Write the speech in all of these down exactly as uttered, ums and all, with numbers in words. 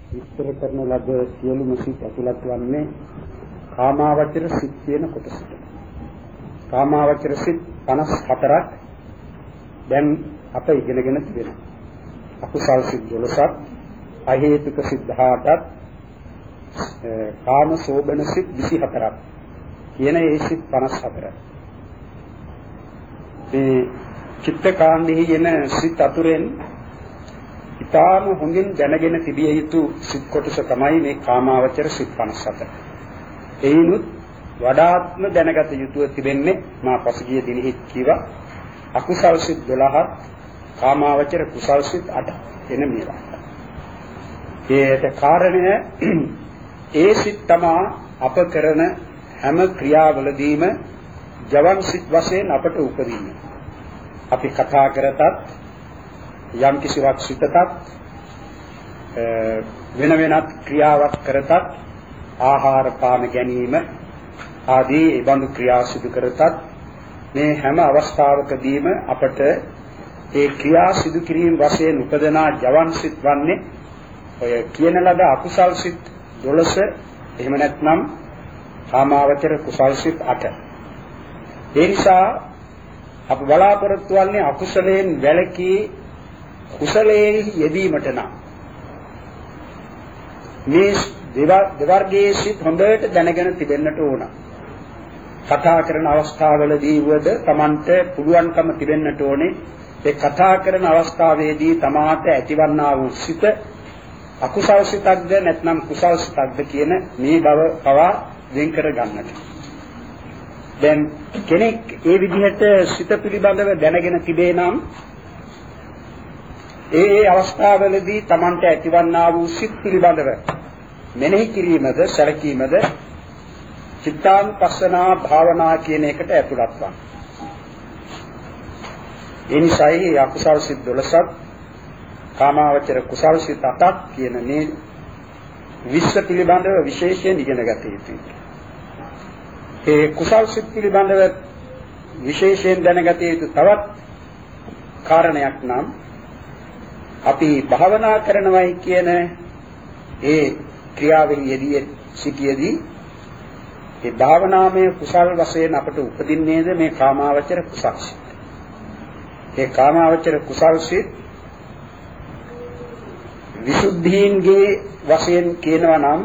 විස්තර කරන ලද සියලුම සිත් ඇතුළත් වන්නේ කාමාවචර සිත් කියන කොටසට. කාමාවචර සිත් පනස් හතරක් දැන් අප ඉගෙනගෙන තිබෙනවා. අකුසල් සිත් දොළොසක්, අහේතුක සිත් දහඅටක්, කාම සෝබන සිත් විසි හතරක් කියන ඒ සිත් පනස් හතරක්. මේ චිත්තකාණ්ඩෙහි එන සිත් අතුරෙන් ඉතාම හොඳින් දැනගෙන තිබිය යුතු සිත් කොටස තමයි මේ කාමාවචර සිත් පනස් හතර. එයිනුත් වඩාත්ම දැනගත යුතුව තිබෙන්නේ මා පසුගිය දිනෙහි කිව්වා අකුසල් සිත් දොළහක්, කාමාවචර කුසල් සිත් අටක් එන මේවා. ඒට කාරණය ඒ සිත් තමා අප කරන හැම ක්‍රියාවලදීම ජවන් සිත් වශයෙන් අපට උපදින්නේ. අපි කතා කරතත් යම් කිසිවක් සිතතත් වෙන වෙනත් ක්‍රියාවක් කරතත් ආහාර පාන ගැනීම ආදී ඒ බඳු ක්‍රියා සිදු කරතත් මේ හැම අවස්ථාවකදීම අපට ඒ ක්‍රියා සිදු කිරීම වශයෙන් උපදනා ජවන් සිත් වන්නේ ඔය කියන ලද අකුසල් සිත් දොළොස්, එහෙම නැත්නම් කාමාවචර කුසල් සිත් අට. ඒ නිසා අප බලාපොරොත්තු වන්නේ අකුසලයෙන් වැළකී කුසලයෙන් යෙදීමට නම් මේ දෙවර්ගයේ සිත් හොඳට දැනගෙන තිබෙන්නට ඕන. කතා කරන අවස්ථාවලදී වද Tamanට පුළුවන්කම තිබෙන්නට ඕනේ ඒ කතා කරන අවස්ථාවේදී තමාට ඇතිවන්නා වූ සිත අකුසල් සිතක්ද නැත්නම් කුසල් සිතක්ද කියන මේ බව පවා වෙන් කර ගන්නට. දැන් කෙනෙක් ඒ විදිහට සිත පිළිබඳව දැනගෙන තිබේ නම් ඒ ඒ අවස්ථාවලදී Tamanට ඇතිවන්නා වූ සිත් පිළිබඳව මෙනෙහි කිරීමද සැලකීමද චිත්තානුපස්සනා භාවනා කියන එකට ඇතුළත් වන. ඒ නිසායි අකුසල් සිත් දොළොසක්, කාමාවචර කුසල් සිත් අටක් කියන මේ විශ්ව පිළිබඳව විශේෂයෙන් ඉගෙන ගත යුතුයි. ඒ කුසල් සිත් පිළිබඳව විශේෂයෙන් දැනගත යුතු තවත් කාරණයක් නම් අපි භාවනා කරනවායි කියන ඒ ක්‍රියාවෙන් යෙදී සිටියේදී ඒ භාවනාමය කුසල් වශයෙන් අපට උපදින්නේද මේ කාමාවචර කුසල් සිත්. ඒ කාමාවචර කුසල් සිත් විසුද්ධීන්ගේ වශයෙන් කියනවා නම්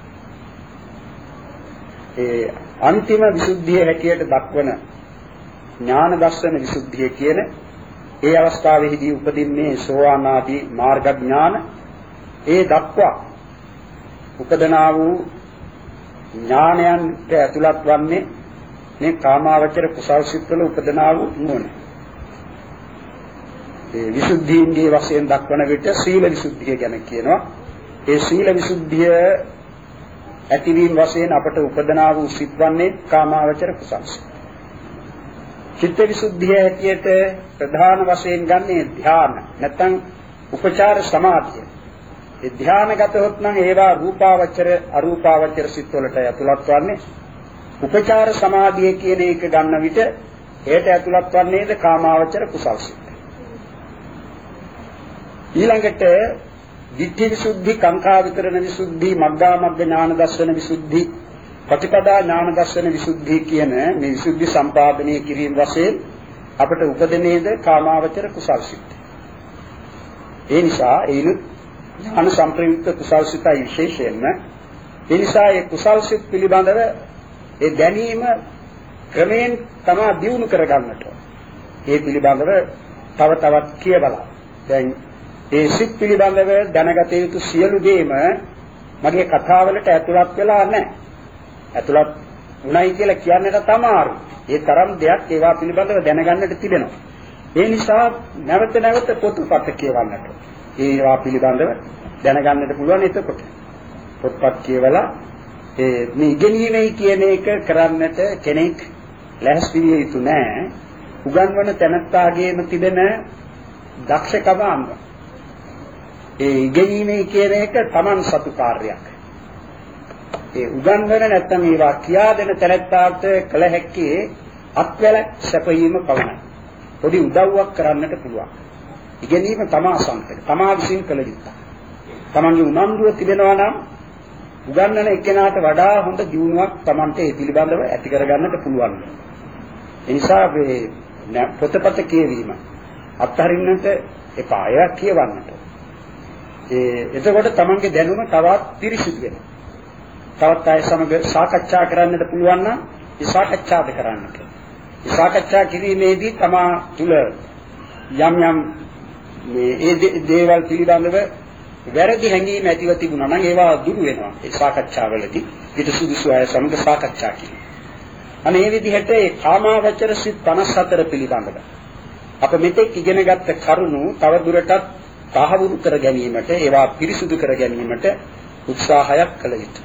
ඒ අන්තිම විසුද්ධිය හැටියට දක්වන ඥාන දර්ශන විසුද්ධිය කියන ඒ අවස්ථාවේදී උපදින්නේ සෝවාන් ආදී මාර්ග ඥාන. ඒ දක්වා උපදනා වූ ඥානයන්ට ඇතුළත් වන්නේ මේ කාමාවචර කුසල් සිත්වල උපදනා වූ නුවණ. ඒ විසුද්ධීන්ගේ වශයෙන් දක්වන විට සීල විසුද්ධිය ගැන කියනවා. ඒ සීල විසුද්ධිය ඇතිවීම වශයෙන් අපට උපදනා වූ සිත් වන්නේ කාමාවචර කුසල් සිත්. චිත්ත විසුද්ධිය හැටියට ප්‍රධාන වශයෙන් ගන්නේ ධ්‍යාන නැත්නම් උපචාර සමාධිය. ඒ ධ්‍යානගතොත් නම් ඒවා රූපාවචර අරූපාවචර සිත් වලට ඇතුළත් වන්නේ. උපචාර සමාධිය කියන එක ගන්න විට ඒට ඇතුළත් වන්නේද කාමාවචර කුසල් සිත්. ඊළඟට දිට්ඨි විසුද්ධි, කාංකා විතරණ විසුද්ධි, මග්ගා මග්ග ඥාන දර්ශන විසුද්ධි, ප්‍රතිපදා ඥාන දර්ශන විසුද්ධි කියන මේ විසුද්ධි සම්පාදනය කිරීම වශයෙන් අපට උපදිනේද කාමාවචර කුසල් සිත්. ඒ නිසා ඒනු ඥාන සම්ප්‍රයුක්ත කුසල් සිතයි විශේෂයෙන්ම. ඒ නිසා ඒ කුසල් සිත් පිළිබඳව ඒ දැනීම ක්‍රමයෙන් තමයි දියුණු කරගන්නට. ඒ පිළිබඳව තව තවත් කියවලා. දැන් ඒ සිත් පිළිබඳව දැනගත යුතු සියලු දේම මගේ කතාවලට ඇතුළත් වෙලා නැහැ. ඇතුළත් උණයි කියලා කියන්නට තමයි. ඒ තරම් දෙයක් ඒවා පිළිබඳව දැනගන්නට තිබෙනවා. ඒ නිසා නැවත නැවත පොත්පත් කියවන්නට. ඒවා පිළිබඳව දැනගන්නට පුළුවන්. එතකොට පොත්පත් කියවලා ඒ මේ ඉගෙනීමේ කියන එක කරන්නට කෙනෙක් ලැහැස්ති විය යුතු නැහැ. උගන්වන තැනත්තාගේම තිබෙන දක්ෂකම අංග. ඒ ඉගෙනීමේ කියන එක Taman සතු කාර්යයක්. ඒ උගන්වන නැත්නම් ඒවා කියා දෙන තැනත්තාට කළ හැක්කේ අත්වැල සැපයීම පමණයි. පොඩි උදව්වක් කරන්නට පුළුවන්. ඉගෙනීම තමා සම්පත තමා විසින් කළ යුතුයි. තමන්ගේ උනන්දුව තිබෙනවා නම් උගන්වන එක්කෙනාට වඩා හොඳ දියුණුවක් තමන්ට ඒ පිළිබඳව ඇති කරගන්නට පුළුවන්. ඒ නිසා මේ පොතපත කියවීම අත්හරින්නට එපා. ඒක කියවන්නට. ඒ එතකොට තමන්ගේ දැනුම තවත් පිරිසිදු වෙනවා. තවත් අය සමග සාකච්ඡා කරන්නට පුළුවන් නම් ඒ සාකච්ඡාද කරන්නට. ඒ සාකච්ඡා කිරීමේදී තමා තුල යම් යම් මේ ඒ දේවල් පිළිබඳව වැරදි හැඟීම් ඇතිව තිබුණා නම් ඒවා දුරු වෙනවා. ඒ සාකච්ඡාවලදී ඊට සුදුසු අය සමග සාකච්ඡා කිරීම. අනේ මේ විදිහට ඒ කාමාවචර සිත් පනස් හතර පිළිබඳව අප මෙතෙක් ඉගෙනගත්ත කරුණු තව දුරටත් තහවුරු කර ගැනීමට ඒවා පිරිසුදු කර ගැනීමට උත්සාහයක් කළ යුතුයි.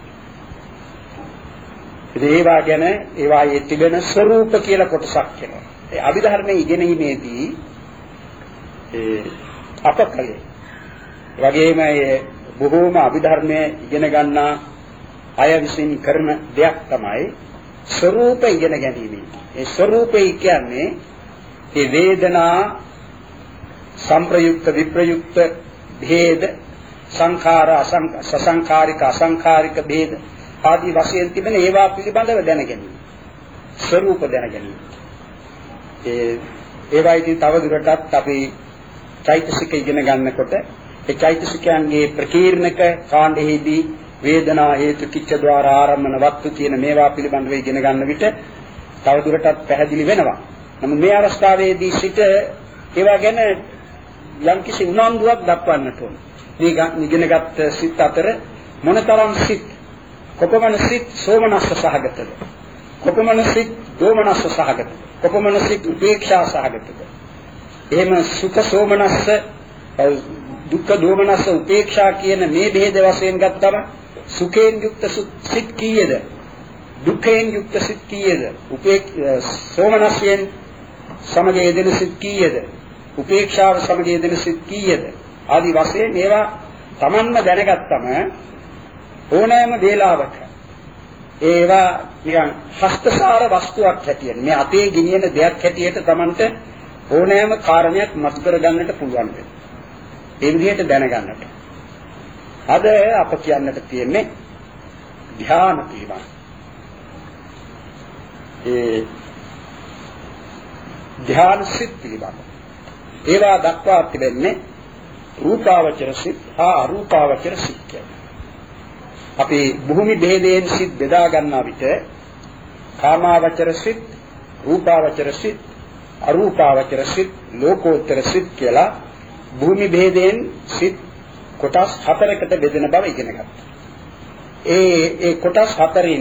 ඒවා ගැන ඒවායේ තිබෙන ස්වરૂප කියලා කොටසක් වෙනවා. ඒ අභිධර්මයේ ඉගෙනීමේදී ඒ අපකලේ වගේම ඒ බොහෝම අභිධර්මයේ ඉගෙන ගන්නා අය විසින් කරන දෙයක් තමයි ස්වરૂප ඉගෙන ගැනීම. ඒ ස්වરૂපය කියන්නේ ඒ වේදනා සංප්‍රයුක්ත විප්‍රයුක්ත භේද සංඛාර අසංඛාරික අසංඛාරික භේද ආදී වශයෙන් තිබෙන ඒවා පිළිබඳව දැන ගැනීම. ස්වરૂප දැන ගැනීම. ඒ ඒවායිදී තව දුරටත් අපි චෛතසික ඉගෙන ගන්නකොට ඒ චෛතසිකයන්ගේ ප්‍රකීර්ණක කාණ්ඩෙහිදී වේදනා හේතු කිච්ඡ ద్వාර ආරම්මන වත්තු කියන මේවා පිළිබඳව ඉගෙන ගන්න විට තව දුරටත් පැහැදිලි වෙනවා. නමුත් මේ අවස්ථාවේදී සිට ඒවා ගැන යම්කිසි උනන්දුවක් දක්වන්නට ඕන. මේ ඉගෙනගත් සිත් අතර මොනතරම් සිත් කොපමණ සිත් සෝමනස්ස සහගතද? කොපමණ සිත් දෝමනස්ස සහගතද? කොපමණ සිත් උපේක්ෂා සහගතද? එහෙම සුඛ සෝමනස්ස දුක්ඛ දෝමනස්ස උපේක්ෂා කියන මේ ભેද වශයෙන් ගත්තම සුඛයෙන් යුක්ත සිත් කීයද? දුක්ඛයෙන් යුක්ත සිත් කීයද? උපේක් සෝමනස්යෙන් සමග යෙදෙන සිත් කීයද? උපේක්ෂාව සමග යෙදෙන සිත් කීයද? ආදී වශයෙන් මේවා Tamanම දැනගත්තම ඕනෑම වේලාවක ඒවා නිකන් හස්තසාර වස්තුවක් හැටියට මේ අතේ ගෙනියන දෙයක් හැටියට Tamanට ඕනෑම කාරණයක් මතු කර ගන්නට පුළුවන් වෙනවා. ඒ විදිහට දැනගන්නට. අද අප කියන්නට තියෙන්නේ ධ්‍යාන පිළිබඳ. ඒ ධ්‍යාන සිත් පිළිබඳ. ඒවා දක්වා තිබෙන්නේ රූපාවචර සිත් හා අරූපාවචර සිත් කියලා. අපි භූමි භේදයෙන් සිත් බෙදා ගන්නා විට කාමාවචර සිත්, රූපාවචර සිත්, අරූපාවචර සිත්, ලෝකෝත්තර සිත් කියලා භූමි භේදයෙන් සිත් කොටස් හතරකට බෙදෙන බව ඉගෙන ගත්තා. ඒ ඒ කොටස් හතරින්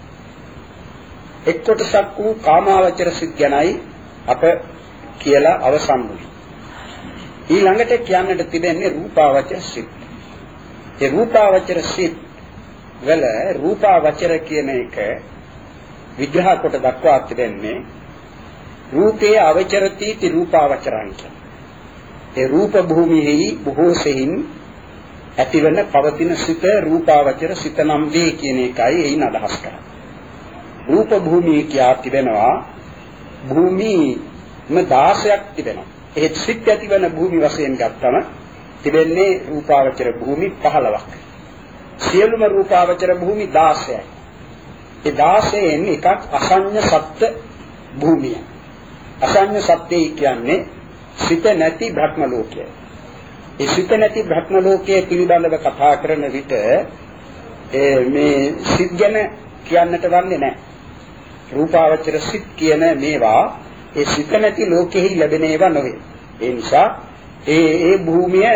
එක් කොටසක් වූ කාමාවචර සිත් ගැනයි අප කියලා අවසන් වුණේ. ඊළඟට කියන්නට තිබෙන්නේ රූපාවචර සිත්. ඒ රූපාවචර සිත් වල රූපාවචර කියන එක විග්‍රහ කොට දක්වා තිබෙන්නේ රූපේ අවචරති ති රූපාවචරංච. ඒ රූප භූමියෙහි බොහෝ සෙයින් ඇතිවන පවතින සිත රූපාවචර සිත නම් වේ කියන එකයි එයින් අදහස් කරන්නේ. රූප භූමිය කියා තිබෙනවා භූමිම දාසයක් තිබෙනවා. ඒ සිත් ඇතිවන භූමි වශයෙන් ගත්තම තිබෙන්නේ රූපාවචර භූමි පහළොවක්. සියලුම රූපාවචර භූමි දාසයයි. ඒ දාසයෙන් එකක් අසඤ්ඤ සත්ත්‍ය භූමිය. අසඤ්ඤ සත්‍යය කියන්නේ සිත නැති භ්‍රම ලෝකය. ඒ සිත නැති භ්‍රම ලෝකයේ පිළිබඳව කතා කරන විට ඒ මේ සිත් ගැන කියන්නට වන්නේ නැහැ. රූපාවචර සිත් කියන මේවා ඒ සිත නැති ලෝකෙහි ලැබෙන ඒවා නොවේ. ඒ නිසා ඒ ඒ භූමිය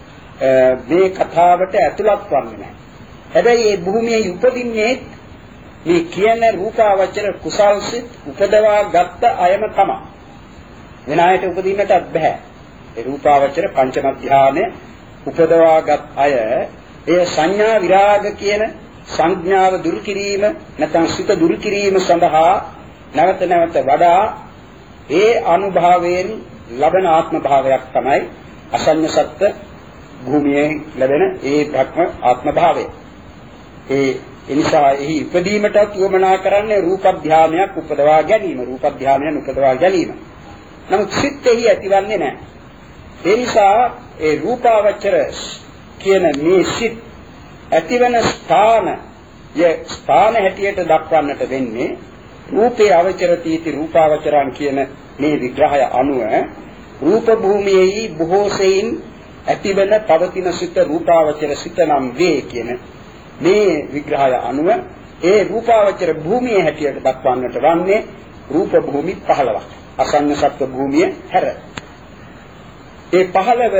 මේ කතාවට ඇතුළත් වන්නේ නැහැ. හැබැයි මේ භූමියේ උපදින්නේ මේ කියන රූපාවචර කුසල් සිත් උපදවා ගත්ත අයම තමයි. වෙන අයට උපදින්නට බෑ. ඒ රූපාවචර පංචම ධානය උපදවාගත් අය ඒ සංඥා විරාග කියන සංඥාව දුරු කිරීම නැත්නම් සිත දුරු කිරීම සඳහා නැවත නැවත වඩා ඒ අනුභවයෙන් ලබන ආත්ම භාවයක් තමයි අසඤ්ඤ සත්ත්‍ය භූමියේ ලැබෙන ඒ භක්ම ආත්ම භාවය. ඒ එනිසා එහි ඉපදීමටත් උවමනා කරන්නේ රූප ධානයක් උපදවා ගැනීම, රූප ධානයන් උපදවා ගැනීම. නමුත් සිත් එහි ඇතිවන්නේ නැහැ. ඒ නිසා ඒ රූපාවචර කියන මේ සිත් ඇතිවන ස්ථාන ය ස්ථාන හැටියට දක්වන්නට වෙන්නේ රූපේ අවචරතිති රූපාවචරං කියන මේ විග්‍රහය අනුව රූප භූමියේ බොහෝ සෙයින් ඇතිවන පවතින සිත රූපාවචර සිත නම් වේ කියන මේ විග්‍රහය අනුව ඒ රූපාවචර භූමියේ හැටියට දක්වන්නට වන්නේ රූප භූමි පහළොවක් අසන්න සත්ත්ව භූමිය හැර ඒ පහළව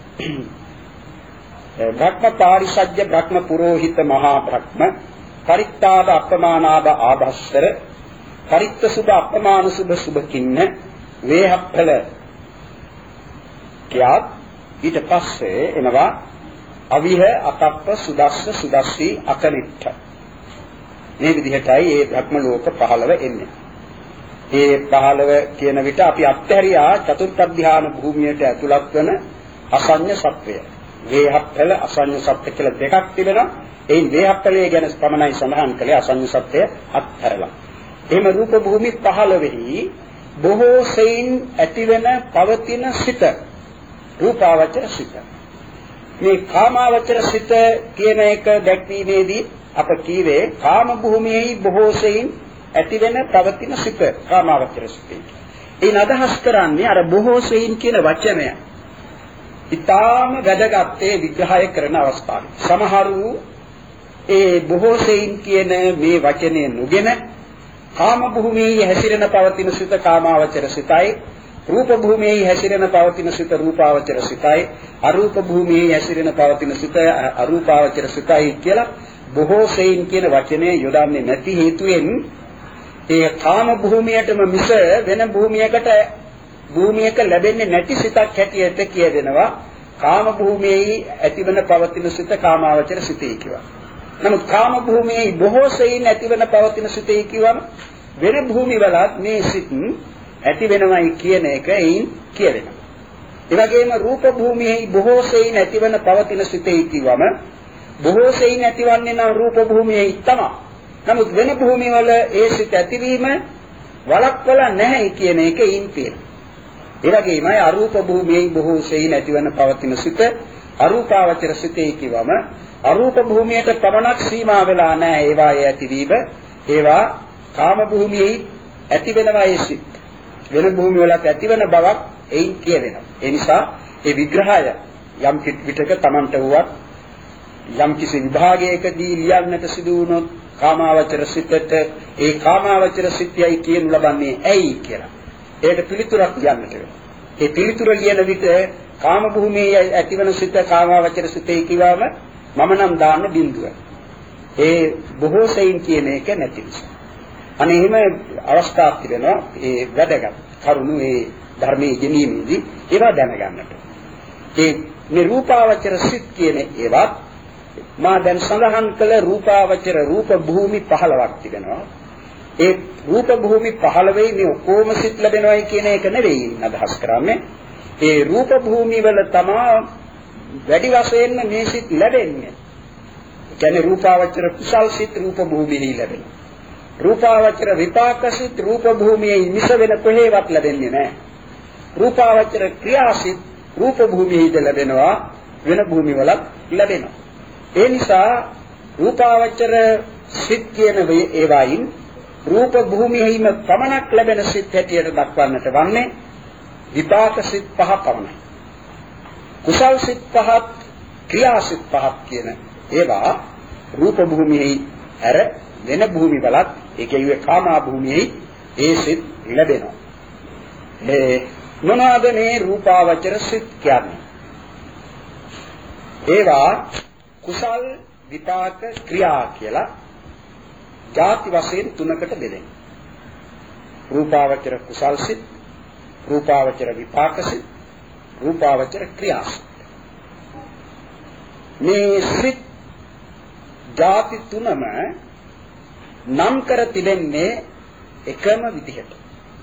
භක්ම පාරිසජ්‍ය භක්ම පුරෝහිත මහා භක්ම පරිත්තාද අපමානාද ආභස්සර පරිත්ත සුභ අපමාන සුභ සුභකින්න වේහප්පල කියාත් ඊට පස්සේ එනවා අවිහ අතප්ප සුදස්ස සුදස්සී අකනිට්ඨ මේ විදිහටයි මේ භක්ම ලෝක පහළව එන්නේ. මේ පහළව කියන විට අපි අත්හැරියා චතුර්ථ ධ්‍යාන භූමියට ඇතුළත් වන අසඤ්ඤ සත්වය. වේහප්පල අසඤ්ඤ සත්‍ය කියලා දෙකක් තිබෙනවා. ඒ වේහප්පලයේ ගැන පමණයි සඳහන් කළේ අසඤ්ඤ සත්‍ය අත්හැරලා. එහෙම රූප භූමි පහළවෙහි බොහෝ සෙයින් ඇතිවෙන පවතින සිත රූපාවචර සිත. මේ කාමාවචර සිත කියන එක දැක්වීමේදී අප කීවේ කාම භූමියේ බොහෝ සෙයින් ඇතිවෙන පවතින සිත කාමාවචර සිතයි. ඒ අදහස් කරන්නේ අර බොහෝ සෙයින් කියන වචනය. ඊටාම වැදගත් ඒ විග්‍රහය කරන අවස්ථාවේ. සමහරු ඒ බොහෝ සෙයින් කියන මේ වචනේ නුගෙන කාම භූමියේ හැසිරෙන පවතින සිත කාමාවචර සිතයි. රූප භූමියේ හැසිරෙන පවතින සිත රූපාවචර සිතයි. අරූප භූමියේ හැසිරෙන පවතින සිත අරූපාවචර සිතයි කියලා බොහෝ සෙයින් කියන වචනේ යොදන්නේ නැති හේතුවෙන් ඒ කාම භූමියටම මිස වෙන භූමියකට භූමියක ලැබෙන්නේ නැති සිතක් හැටියට කියදෙනවා කාම භූමියේ ඇතිවන පවතින සිත කාමාවචර සිතයි කියලා. නමුත් කාම භූමියේ බොහෝ සෙයින් ඇතිවන පවතින සිතයි කියවම වෙන භූමිවලත් මේ සිත් ඇති වෙනවයි කියන එක එයින් කියවෙනවා. ඒ වගේම රූප භූමියේ බොහෝ සෙයින් ඇතිවන පවතින සිතයි කියවම බොහෝ සෙයින් ඇතිවන්නේ නම් රූප භූමියේ තමයි. නමුත් වෙන භූමිවල ඒ සිත ඇතිවීම වළක්වලා නැහැ කියන එක එයින් තියෙනවා. ඒ වගේමයි අරූප භූමියේ බොහෝ සෙයින් ඇතිවන පවතින සිත අරූපාවචර සිතයි කියවම අරූප භූමියට පමණක් සීමා වෙලා නැහැ ඒවායේ ඇතිවීම. ඒවා කාම භූමියේ ඇති වෙනවා ඒ සිත්. වෙන භූමිවලත් ඇතිවන බවක් එයින් කියවෙනවා. ඒ නිසා ඒ විග්‍රහය යම් විටක Tamanට වුවත් යම් කිසි විභාගයකදී ලියන්නට සිදු වුණොත් කාමාවචර සිතට ඒ කාමාවචර සිතයයි කියනු ලබන්නේ ඇයි කියලා. ඒකට පිළිතුරක් කියන්නට වෙනවා. ඒ පිළිතුර ලියන විට කාම භූමියේ ඇතිවන සිත කාමාවචර සිතයි කියවම මම නම් දාන්න බිඳුව. ඒ බොහෝ සෙයින් කියන එක නැති නිසා. අනේ එහෙම අවස්ථාවක් තිබෙනවා ඒ වැඩගත් කරුණු ඒ ධර්මයේ ගෙනීමේදී ඒවා දැනගන්නට. ඒ නිරූපාවචර සිත් කියන ඒවත් මා දැන් සඳහන් කළ රූපාවචර රූප භූමි පහළොවක් තිබෙනවා. ඒ රූප භූමි පහළොවේ මේ ඔක්කොම සිත් ලැබෙනවායි කියන එක නෙවෙයි අදහස් කරන්නේ. ඒ රූප භූමි වල තමා වැඩි වශයෙන්ම මේ සිත් ලැබෙන්නේ. ඒ කියන්නේ රූපාවචර කුසල් සිත් රූප භූමියේ ලැබෙනවා. රූපාවචර විපාක සිත් රූප භූමියේ මිස වෙන කොහෙවත් ලැබෙන්නේ නැහැ. රූපාවචර ක්‍රියා සිත් රූප භූමියේ ලැබෙනවා වෙන භූමි වල ලැබෙනවා. ඒ නිසා රූපාවචර සිත් කියන ඒවායින් රූප භූමියේම පමණක් ලැබෙන සිත් හැටියට දක්වන්නට වන්නේ විපාක සිත් පහ පමණයි. කුසල් සිත් පහත් ක්‍රියා සිත් පහත් කියන ඒවා රූප භූමියේ ඇර වෙන භූමි වලත් ඒ කියන්නේ කාමා භූමියේ ඒ සිත් ලැබෙනවා. ඒ මොනවාද මේ රූපාවචර සිත් කියන්නේ? ඒවා කුසල් විපාක ක්‍රියා කියලා ಜಾති වශයෙන් තුනකට බෙදෙනවා. රූපාවචර කුසල් සිත්, රූපාවචර විපාක සිත්, රූපාවචර ක්‍රියා සිත්. මේ සිත් ಜಾති තුනම නම් කර තිබෙන්නේ එකම විදිහට.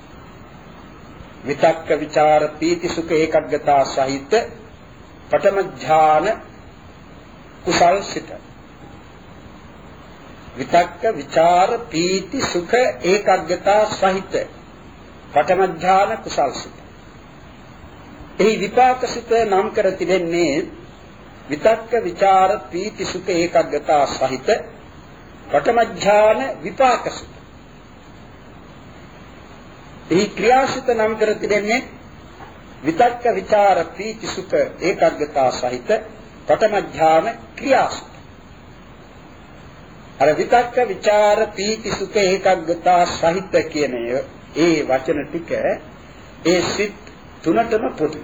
විතක්ක ਵਿਚාර පීති සුඛ ඒකග්ගතා සහිත පඨම ඥාන කුසල් සිත. විතක්ක විචාර පීති සුඛ ඒකග්ගතා සහිත පඨම ඥාන කුසල් සිත. එහි විපාක සිත නම් කර තිබෙන්නේ විතක්ක ਵਿචාර පීති සුඛ ඒකග්ගතා සහිත පඨම ඥාන විපාකසිත. මේ ක්‍රියාසිත නම් කර තිබෙන්නේ විතක්ක විචාර පීති සුඛ ඒකග්ගතා සහිත පඨම ඥාන ක්‍රියාසිත. අර විතක්ක විචාර පීති සුඛ ඒකග්ගතා සහිත කියන ඒ වචන ටික ඒ සිත් තුනටම පොදුයි.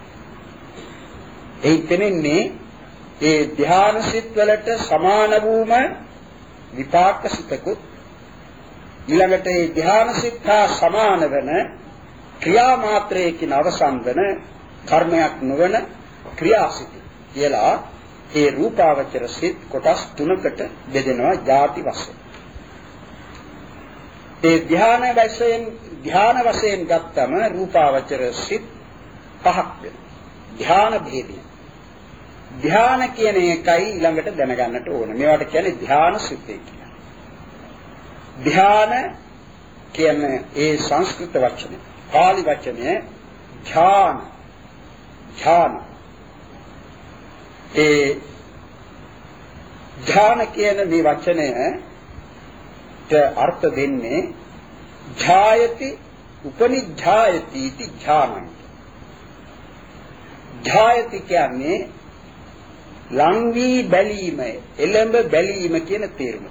ඒ තෙන්නේ ඒ ධ්‍යාන සිත් වලට සමාන වූම විපාක සිතකුත් ඊළඟට ඒ ධ්‍යාන සිත් හා සමාන වෙන ක්‍රියා මාත්‍රයකින් අවසන් වෙන කර්මයක් නොවන ක්‍රියාසිත කියලා ඒ රූපාවචර සිත් කොටස් තුනකට බෙදෙනවා ಜಾති වශයෙන්. ඒ ධ්‍යාන වශයෙන් ධ්‍යාන වශයෙන් ගත්තම රූපාවචර සිත් පහක් වෙනවා. ධ්‍යාන භේදය. ධ්‍යාන කියන එකයි ඊළඟට දැනගන්නට ඕන. මේවට කියන්නේ ධ්‍යාන සිතේ කියලා. ධ්‍යාන කියන්නේ ඒ සංස්කෘත වචනේ. පාලි වචනේ ඥාන. ඥාන. ඒ ඥාන කියන මේ වචනයට අර්ථ දෙන්නේ ඡායති උපනිඡායති इति ඥානං. ඡායති කියන්නේ ලං වී බැලීම, එළඹ බැලීම කියන තේරුම.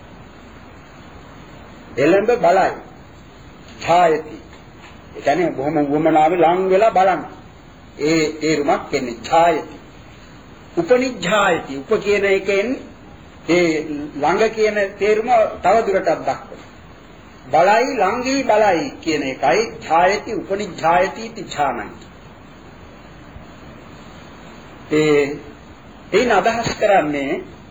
එළඹ බලයි. ඡායති. ඒ කියන්නේ බොහොම වමනාවේ ලං වෙලා බලන්න. ඒ තේරුමක් එන්නේ ඡායති. උපනිඡායති. උප කියන එකෙන් ඒ ළඟ කියන තේරුම තව දුරටත් දක්වනවා. බලයි ළඟී බලයි කියන එකයි ඡායති උපනිඡායති इति ඥානං. ඒ එයින් අදහස් කරන්නේ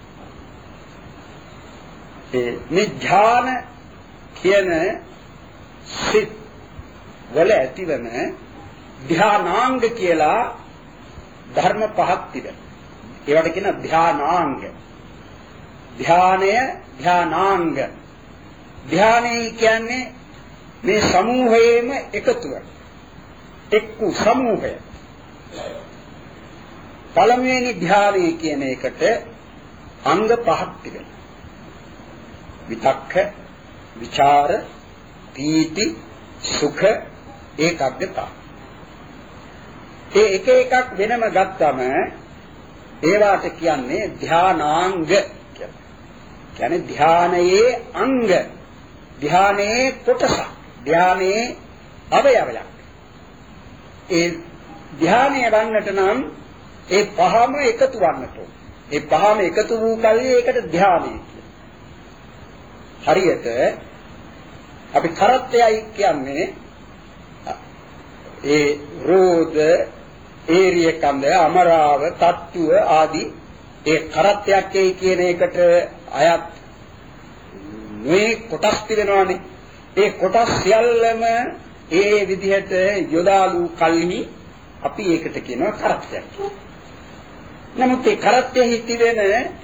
ඒ මේ ඥාන කියන සිත් වල ඇතිවන ධානාංග කියලා ධර්ම පහක් තිබෙනවා. ඒවට කියන ධානාංග. ධානය ධානාංග. ධානය කියන්නේ මේ සමූහයේම එකතුව. එක්කු සමූහය. පළමුවෙනි ධානය කියන එකට අංග පහක් තිබෙනවා. විතක්ක, විචාර, පීති, සුඛ, ඒකග්ගතා. ඒ එක එකක් වෙනම ගත්තම ඒවාට කියන්නේ ධානාංග කියලා. කියන්නේ ධානයේ අංග, ධානයේ කොටස, ධානයේ අවයවයක්. ඒ ධානය වන්නට නම් ඒ පහම එකතු වන්නට ඕන. ඒ පහම එකතු වූ කල්හි ඒකට ධානය කියනවා. හරියට අපි කරත්තයයි කියන්නේ ඒ රෝද, ඒරිය කන්ද, අමරාව, තට්ටුව ආදී ඒ කරත්තයක් කියන එකට අයත් මේ කොටස් තිබෙනවානේ. ඒ කොටස් සියල්ලම ඒ විදිහට යොදාලු කල්හි අපි ඒකට කියනවා කරත්තයක්. නමුත් ඒ කරත්තයෙහි තිබෙන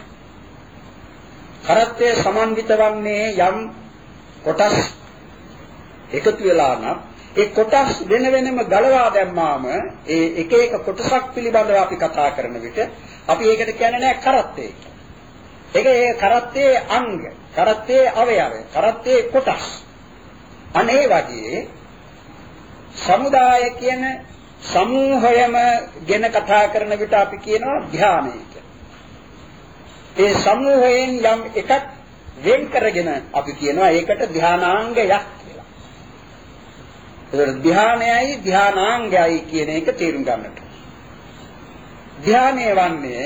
කරත්තයේ සමන්විත වන්නේ යම් කොටස් එකතු වෙලා නම් ඒ කොටස් වෙන වෙනම ගලවා දැම්මාම ඒ එක එක කොටසක් පිළිබඳව අපි කතා කරන විට අපි ඒකට කියන්නේ නෑ කරත්තේ. ඒක ඒ කරත්තේ අංග, කරත්තේ අවයව, කරත්තේ කොටස්. අනේ වගේ සමුදාය කියන සමූහයම ගැන කතා කරන විට අපි කියනවා ධානය කියලා. ඒ සමූහයෙන් යම් එකක් වෙන් කරගෙන අපි කියනවා ඒකට ධානාංගයක් කියලා. ඒතර ධානයයි ධානාංගයයි කියන එක තේරුම් ගන්නට. ධානය වන්නේ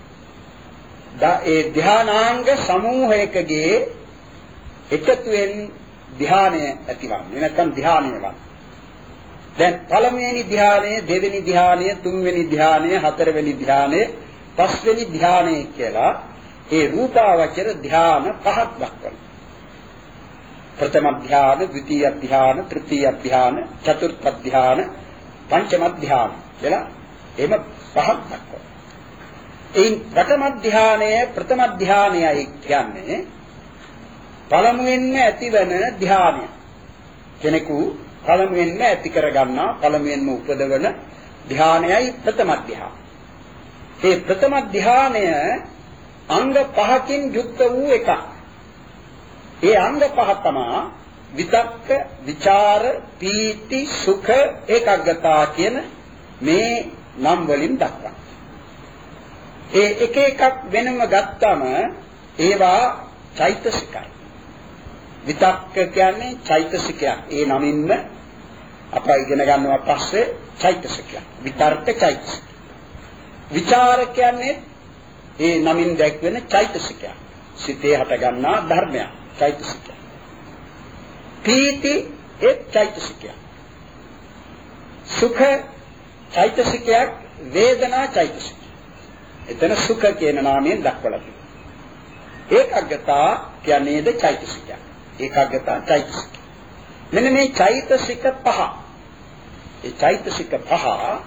ඒ ධානාංග සමූහයකගේ එකතුවෙන් ධානය ඇතිවන්නේ. නැත්නම් ධානය වන්නේ. දැන් පළමුවෙනි ධානය, දෙවෙනි ධානය, තුන්වෙනි ධානය, හතරවෙනි ධානය, පස්වෙනි ධානය කියලා ඒ රූපාවචර ධාන පහක් දක්වනවා. ප්‍රථම ධාන, ද්විතීය ධාන, තෘතීය ධාන, චතුර්ථ ධාන, පංචම ධාන කියලා එහෙම පහක් දක්වනවා. ඒ ප්‍රථම ධානය, ප්‍රථම ධානයයි කියන්නේ පළමුවෙන්ම ඇතිවන ධානය. කෙනෙකු පළමුවෙන්ම ඇති කර ගන්නා පළමුවෙන්ම උපදවන ධානයයි ප්‍රථම ධානය. ඒ ප්‍රථම ධ්‍යානය අංග පහකින් යුක්ත වූ එකක්. ඒ අංග පහ තමයි විතක්ක, විචාර, පීති, සුඛ, ඒකාග්‍රතාව කියන මේ නම් වලින් දක්වනවා. ඒ එක එකක් වෙනම ගත්තම ඒවා චෛතසිකයි. විතක්ක කියන්නේ චෛතසිකයක්. ඒ නමින්ම අප ඉගෙන ගන්නවා පස්සේ චෛතසිකයක්. විතර්ක චෛතසික. විචාර කියන්නේ ඒ නමින් දැක්වෙන චෛතසිකයක්. සිතේ හට ගන්නා ධර්මයක්. චෛතසිකයක්. පීති ඒ චෛතසිකයක්. සුඛ චෛතසිකයක්. වේදනා චෛතසිකයක්. එතන සුඛ කියන නාමයෙන් දක්වලා තියෙනවා. ඒකාග්‍රතාව කියන්නේද චෛතසිකයක්. ඒකාග්‍රතාව චෛතසික. මෙන්න මේ චෛතසික පහ. ඒ චෛතසික පහ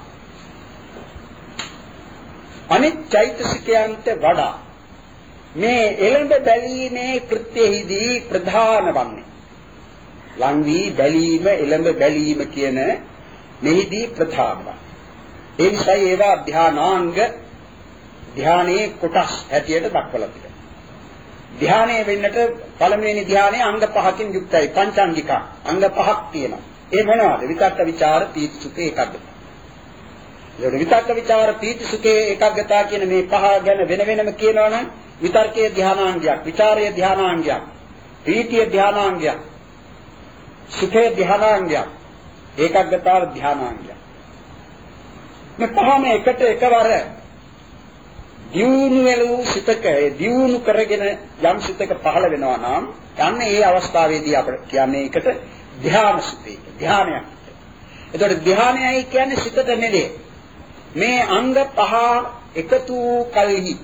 අනිත් චෛතසිකයන්ට වඩා මේ එළඹ බැලීමේ කෘත්‍යෙහිදී ප්‍රධාන වන්නේ. ලං වී බැලීම, එළඹ බැලීම කියන මෙහිදී ප්‍රධාන වන්නේ. ඒ නිසා ඒවා ධානාංග ධානයේ කොටස් හැටියට දක්වලා තිබෙනවා. ධානය වෙන්නට පළමුවෙනි ධානය අංග පහකින් යුක්තයි. පංචාංගික අංග පහක් තියෙනවා. ඒ මොනවාද? විතක්ක, විචාර, පීති, සුඛ, ඒකාග්‍රතාව. ඒ විතක්ක, විචාර, පීති, සුඛ, ඒකාග්‍රතාව කියන මේ පහ ගැන වෙන වෙනම කියනවනම් විතර්කයේ ධානාංගයක්, විචාරයේ ධානාංගයක්, පීතියේ ධානාංගයක්, සුඛයේ ධානාංගයක්, ඒකාග්‍රතාව ධානාංගයක්. මේ පහම එකට එකවර දියුණු වෙලු සිතක දියුණු කරගෙන යම් සිතක පහළ වෙනවා නම් යන්න ඒ අවස්ථාවේදී අපිට කියන්නේ ඒකට ධ්‍යාන සිතේ ධ්‍යානයක්. එතකොට ධ්‍යානයයි කියන්නේ සිතට නෙවේ. මේ අංග පහ එකතු කල්හි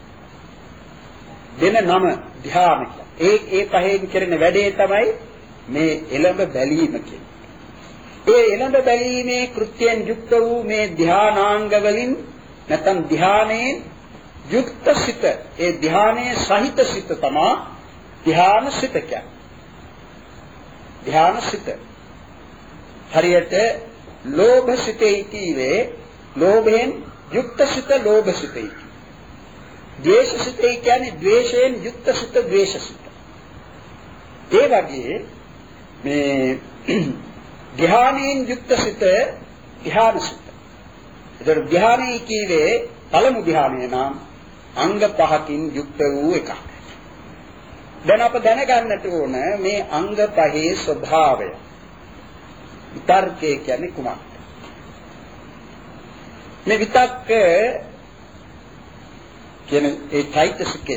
දෙන නම ධ්‍යාන. ඒ ඒ පහෙන් කරන වැඩේ තමයි මේ එළඹ බැලීම කියන්නේ. ඒ එළඹ බැලීමේ කෘත්‍යයෙන් යුක්ත වූ මේ ධ්‍යානාංග වලින් නැත්නම් ධ්‍යානයේ යුක්ත සිත, ඒ ධ්‍යානයේ සහිත සිත තමයි ධ්‍යාන සිත කියන්නේ. ධ්‍යාන සිත. හරියට ලෝභ සිතේ කීවේ ලෝභයෙන් යුක්ත සිත ලෝභ සිතේ. ද්වේෂ සිතේ කියන්නේ ද්වේෂයෙන් යුක්ත සිත ද්වේෂ සිත. ඒ වගේ මේ ධ්‍යානයෙන් යුක්ත සිත ධ්‍යාන සිත. ඒතර ධ්‍යානයේ කීවේ පළමු ධ්‍යානය නම් අංග පහකින් යුක්ත වූ එකක්. දැන් අප දැනගන්නට ඕන මේ අංග පහේ ස්වභාවය. විතර්කය කියන්නේ කුමක්ද? මේ විතක්ක කියන ඒ චෛතසිකය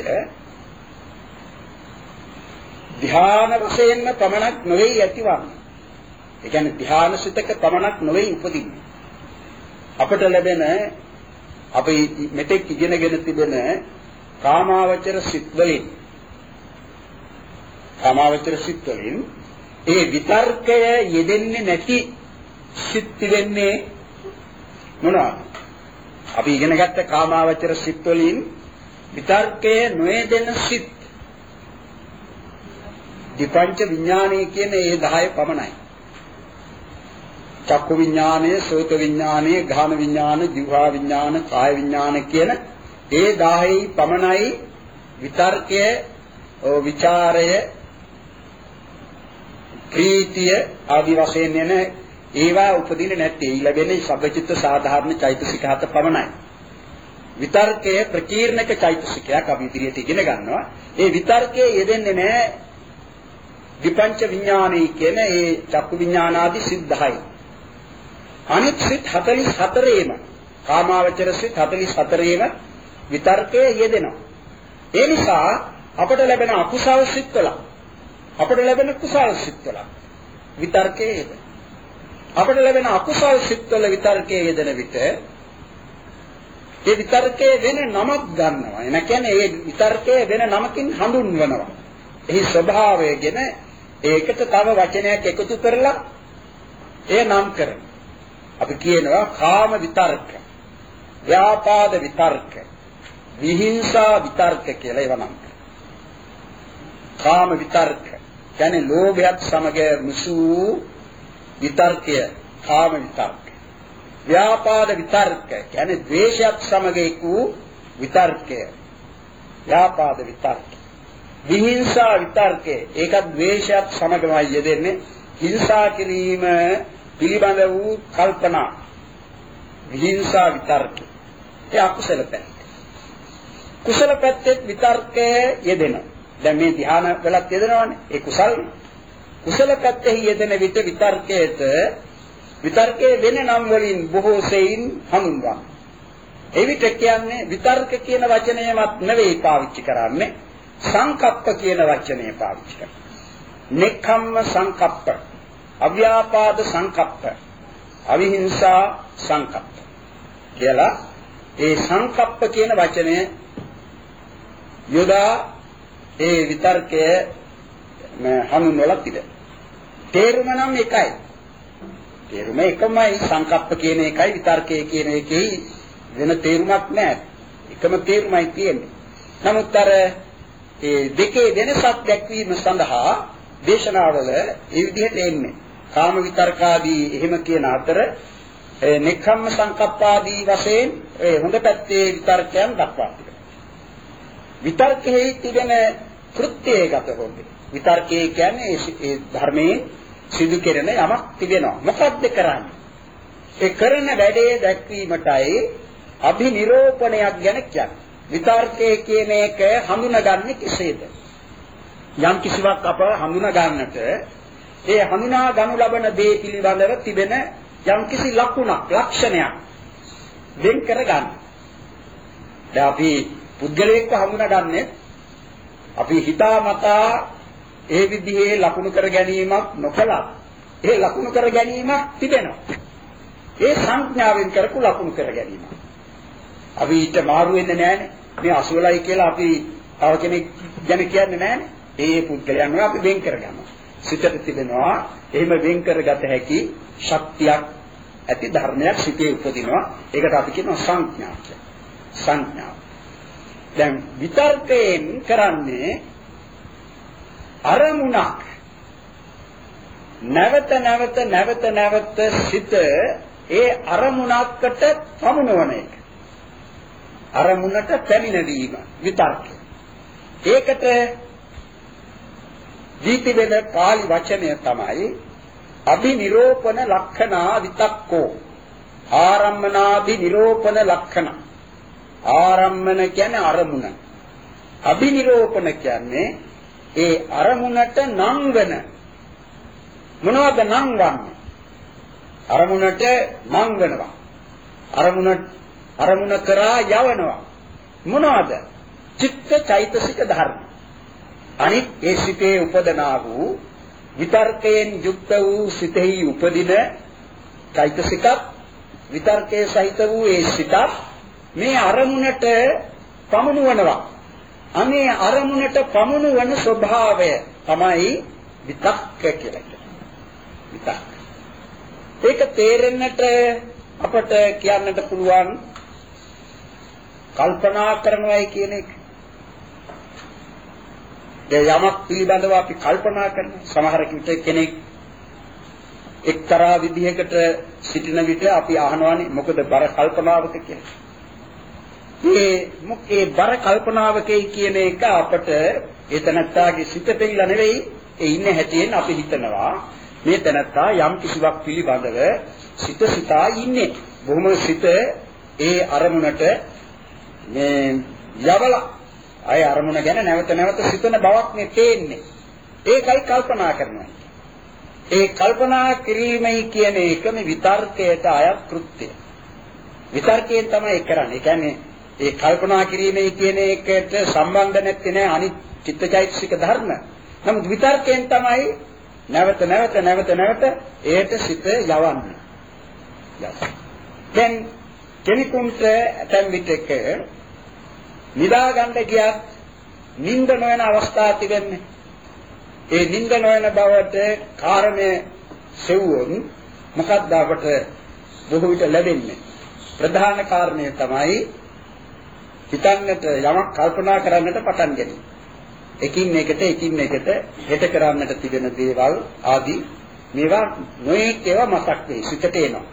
ධ්‍යාන වශයෙන්ම පමණක් නොවේ ඇතිවන්නේ. ඒ කියන්නේ ධ්‍යාන සිතක පමණක් නොවේ උපදින්නේ. අපට ලැබෙන අපි මෙතෙක් ඉගෙනගෙන තිබෙන කාමාවචර සිත් වලින් කාමාවචර සිත් වලින් ඒ විතර්කය යෙදෙන්නේ නැති සිත් තිබෙන්නේ මොනවාද? අපි ඉගෙන ගත්ත කාමාවචර සිත් වලින් විතර්කය නොයෙදෙන සිත් විපංච විඥානයේ කියන ඒ දහය පමණයි. චක්කු විඥානය, සෝත විඥානය, ගාහන විඥාන, જીවහා විඥාන, කාය විඥාන කියන ඒ දහයයි පමණයි විතර්කය, විචාරය, ප්‍රීතිය ආදී වශයෙන් එන ඒවා උපදින්නේ නැත්තේ. ඊ ලැබෙන්නේ සබ්බචිත්ත සාධාරණ චෛතසික හත පමණයි. විතර්කය ප්‍රකීර්ණක චෛතසිකයක් අපි ඉදිරියට ඉගෙන ගන්නවා. ඒ විතර්කයේ යෙදෙන්නේ නැහැ විපංච විඥානයේ කියන ඒ චක්කු විඥාන ආදී සිත් දහයයි. අනිත් සිත් හතළිස් හතරේම කාමාවචර සිත් හතළිස් හතරේම විතර්කයේ යෙදෙනවා. ඒ නිසා අපට ලැබෙන අකුසල සිත් වල අපට ලැබෙන කුසල සිත් වල විතර්කයේ යෙදෙන. අපට ලැබෙන අකුසල සිත් වල විතර්කයේ යෙදෙන විට ඒ විතර්කයේ වෙන නමක් ගන්නවා. එන කියන්නේ ඒ විතර්කයේ වෙන නමකින් හඳුන්වනවා. එහි ස්වභාවයගෙන ඒකට තව වචනයක් එකතු කරලා ඒ නම් කරනවා. අපි කියනවා කාම විතර්ක, ව්‍යාපාද විතර්ක, විහිංසා විතර්ක කියලා ඒවා නම් කරනවා. කාම විතර්ක කියන්නේ ලෝභයත් සමග මුසු විතර්කය කාම විතර්ක. ව්‍යාපාද විතර්ක කියන්නේ ද්වේෂයත් සමග එක් වූ විතර්කය. ව්‍යාපාද විතර්ක. විහිංසා විතර්කය ඒකත් ද්වේෂයත් සමගමයි යෙදෙන්නේ. හිංසා කිරීම පිළිබඳ වූ කල්පනා. විහිංසා විතර්ක. ඒ අකුසල පැත්ත. කුසල පැත්තේ විතර්කයේ යෙදෙනවා. දැන් මේ ධ්‍යාන වලත් යෙදෙනවානේ. ඒ කුසල්නේ. කුසල පැත්තේ යෙදෙන විට විතර්කයේත විතර්කයේ වෙන නම් වලින් බොහෝ සෙයින් හඳුන්වනවා. ඒ විට කියන්නේ විතර්ක කියන වචනයවත් නෙවෙයි පාවිච්චි කරන්නේ. සංකප්ප කියන වචනය පාවිච්චි කරනවා. නෙක්ඛම්ම සංකප්ප, අව්‍යාපාද සංකප්ප, අවිහිංසා සංකප්ප කියලා ඒ සංකප්ප කියන වචනය යොදා ඒ විතර්කය හඳුන්වලා තිබෙනවා. තේරුම නම් එකයි. තේරුම එකමයි. සංකප්ප කියන එකයි විතර්කය කියන එකේ වෙන තේරුමක් නැහැ. එකම තේරුමයි තියෙන්නේ. නමුත් අර ඒ දෙකේ වෙනසක් දැක්වීම සඳහා දේශනාවල ඒ විදිහට එන්නේ. කාම විතර්කාදී එහෙම කියන අතර නෙක්ඛම්ම සංකප්පාදී වශයෙන් ඒ හොඳ පැත්තේ විතර්කයන් දක්වා තිබෙනවා. විතර්කයේ තිබෙන කෘත්‍යයකට හොන්නේ. විතර්කයේ කියන්නේ ඒ ධර්මයේ සිදු කෙරෙන යමක් තිබෙනවා. මොකක්ද කරන්නේ? ඒ කරන වැඩේ දැක්වීමටයි අභිනිරෝපණයක් ගැන කියන්නේ. විතර්කයේ කියන එක හඳුනාගන්නේ කෙසේද? යම් කිසිවක් අප හඳුනා ගන්නට ඒ හඳුනා ගනු ලබන දේ පිළිබඳව තිබෙන යම් කිසි ලක්ෂණක් ලක්ෂණයක් වෙන් කර ගන්න. දැන් අපි පුද්ගලයෙක්ව හඳුනාගන්නේ අපි හිතාමතා ඒ විදිහේ ලකුණු කර ගැනීමක් නොකළා. ඒ ලකුණු කර ගැනීමක් තිබෙනවා. ඒ සංඥාවෙන් කරපු ලකුණු කර ගැනීම. අපි ඊට මාරු වෙන්නේ නැහනේ. මේ අසුවලයි කියලා අපි තව කෙනෙක් ගැන කියන්නේ නැහනේ. ඒ පුද්ගලයන්ව අපි වෙන් කරගන්නවා. සිතට තිබෙනවා එහෙම වෙන් කරගත හැකි ශක්තියක් ඇති ධර්මයක් සිතේ උපදිනවා. ඒකට අපි කියනවා සංඥා කියලා. සංඥා. දැන් විතර්කයෙන් කරන්නේ අරමුණක් නැවත නැවත නැවත නැවත සිත ඒ අරමුණකට පමුණවන එක. අරමුණට පැමිණවීම විතර්කය. ඒකට දීපිබෙන පාලි වචනය තමයි අභිනිරෝපණ ලක්ෂණා විතක්කෝ. ආරම්මනාභි නිරෝපණ ලක්ෂණ. ආරම්මන කියන්නේ අරමුණ. අභිනිරෝපණ කියන්නේ ඒ අරමුණට නංවන. මොනවද නංවන්නේ? අරමුණට නංවනවා. අරමුණ අරමුණ කරා යවනවා. මොනවද? චිත්ත චෛතසික ධර්ම. අනිත් ඒ සිතේ උපදනා වූ විතර්කයෙන් යුක්ත වූ සිතෙහි උපදින චෛතසිකත් විතර්කයේ සහිත වූ ඒ සිතත් මේ අරමුණට පමුණුවනවා. අනේ අරමුණට පමුණුවන ස්වභාවය තමයි විතක්ක කියලා කියන්නේ. විතක්ක. ඒක තේරෙන්නට අපට කියන්නට පුළුවන් කල්පනා කරනවායි කියන එක. ඒ යමක් පිළිබඳව අපි කල්පනා කරනවා. සමහර කෙනෙක් එක්තරා විදිහකට සිටින විට අපි අහනවානේ මොකද බර කල්පනාවක කියලා. මේ මොකේ බර කල්පනාවකයි කියන එක අපට ඒ තනත්තාගේ සිත දෙවිලා නෙවෙයි ඒ ඉන්නේ හැටියෙන් අපි හිතනවා මේ තනත්තා යම් කිසිවක් පිළිබඳව සිත සිතා ඉන්නේ. බොහොම සිත ඒ අරමුණට මේ යවලා අය අරමුණ ගැන නැවත නැවත සිතන බවක් නේ තේන්නේ. ඒකයි කල්පනා කරනවා. ඒ කල්පනා කිරීමයි කියන එක මේ විතර්කයට අයත් කෘත්‍යය. විතර්කයෙන් තමයි කරන්නේ. ඒ කියන්නේ ඒ කල්පනා කිරීමයි කියන එකට සම්බන්ධ නැති නෑ අනිත් චිත්තචෛතසික ධර්ම. නමුත් විතර්කයෙන් තමයි නැවත නැවත නැවත නැවත ඒට සිත යවන්නේ. දැන් කෙනෙකුට ඇතැම් විටක නිදා ගන්න ගියත් නිින්ද නොවන අවස්ථා තිබෙන්නේ. ඒ නිින්ද නොවන බවට කාරණය සෙව්වොත් මොකක්ද අපට බොහෝ විට ලැබෙන්නේ? ප්‍රධාන කාරණය තමයි හිතන්නට යමක් කල්පනා කරන්නට පටන් ගැනීම. එකින් එකට එකින් එකට හෙට කරන්නට තිබෙන දේවල් ආදී මේවා නොඑක ඒවා මතක් වෙයි සිතට එනවා.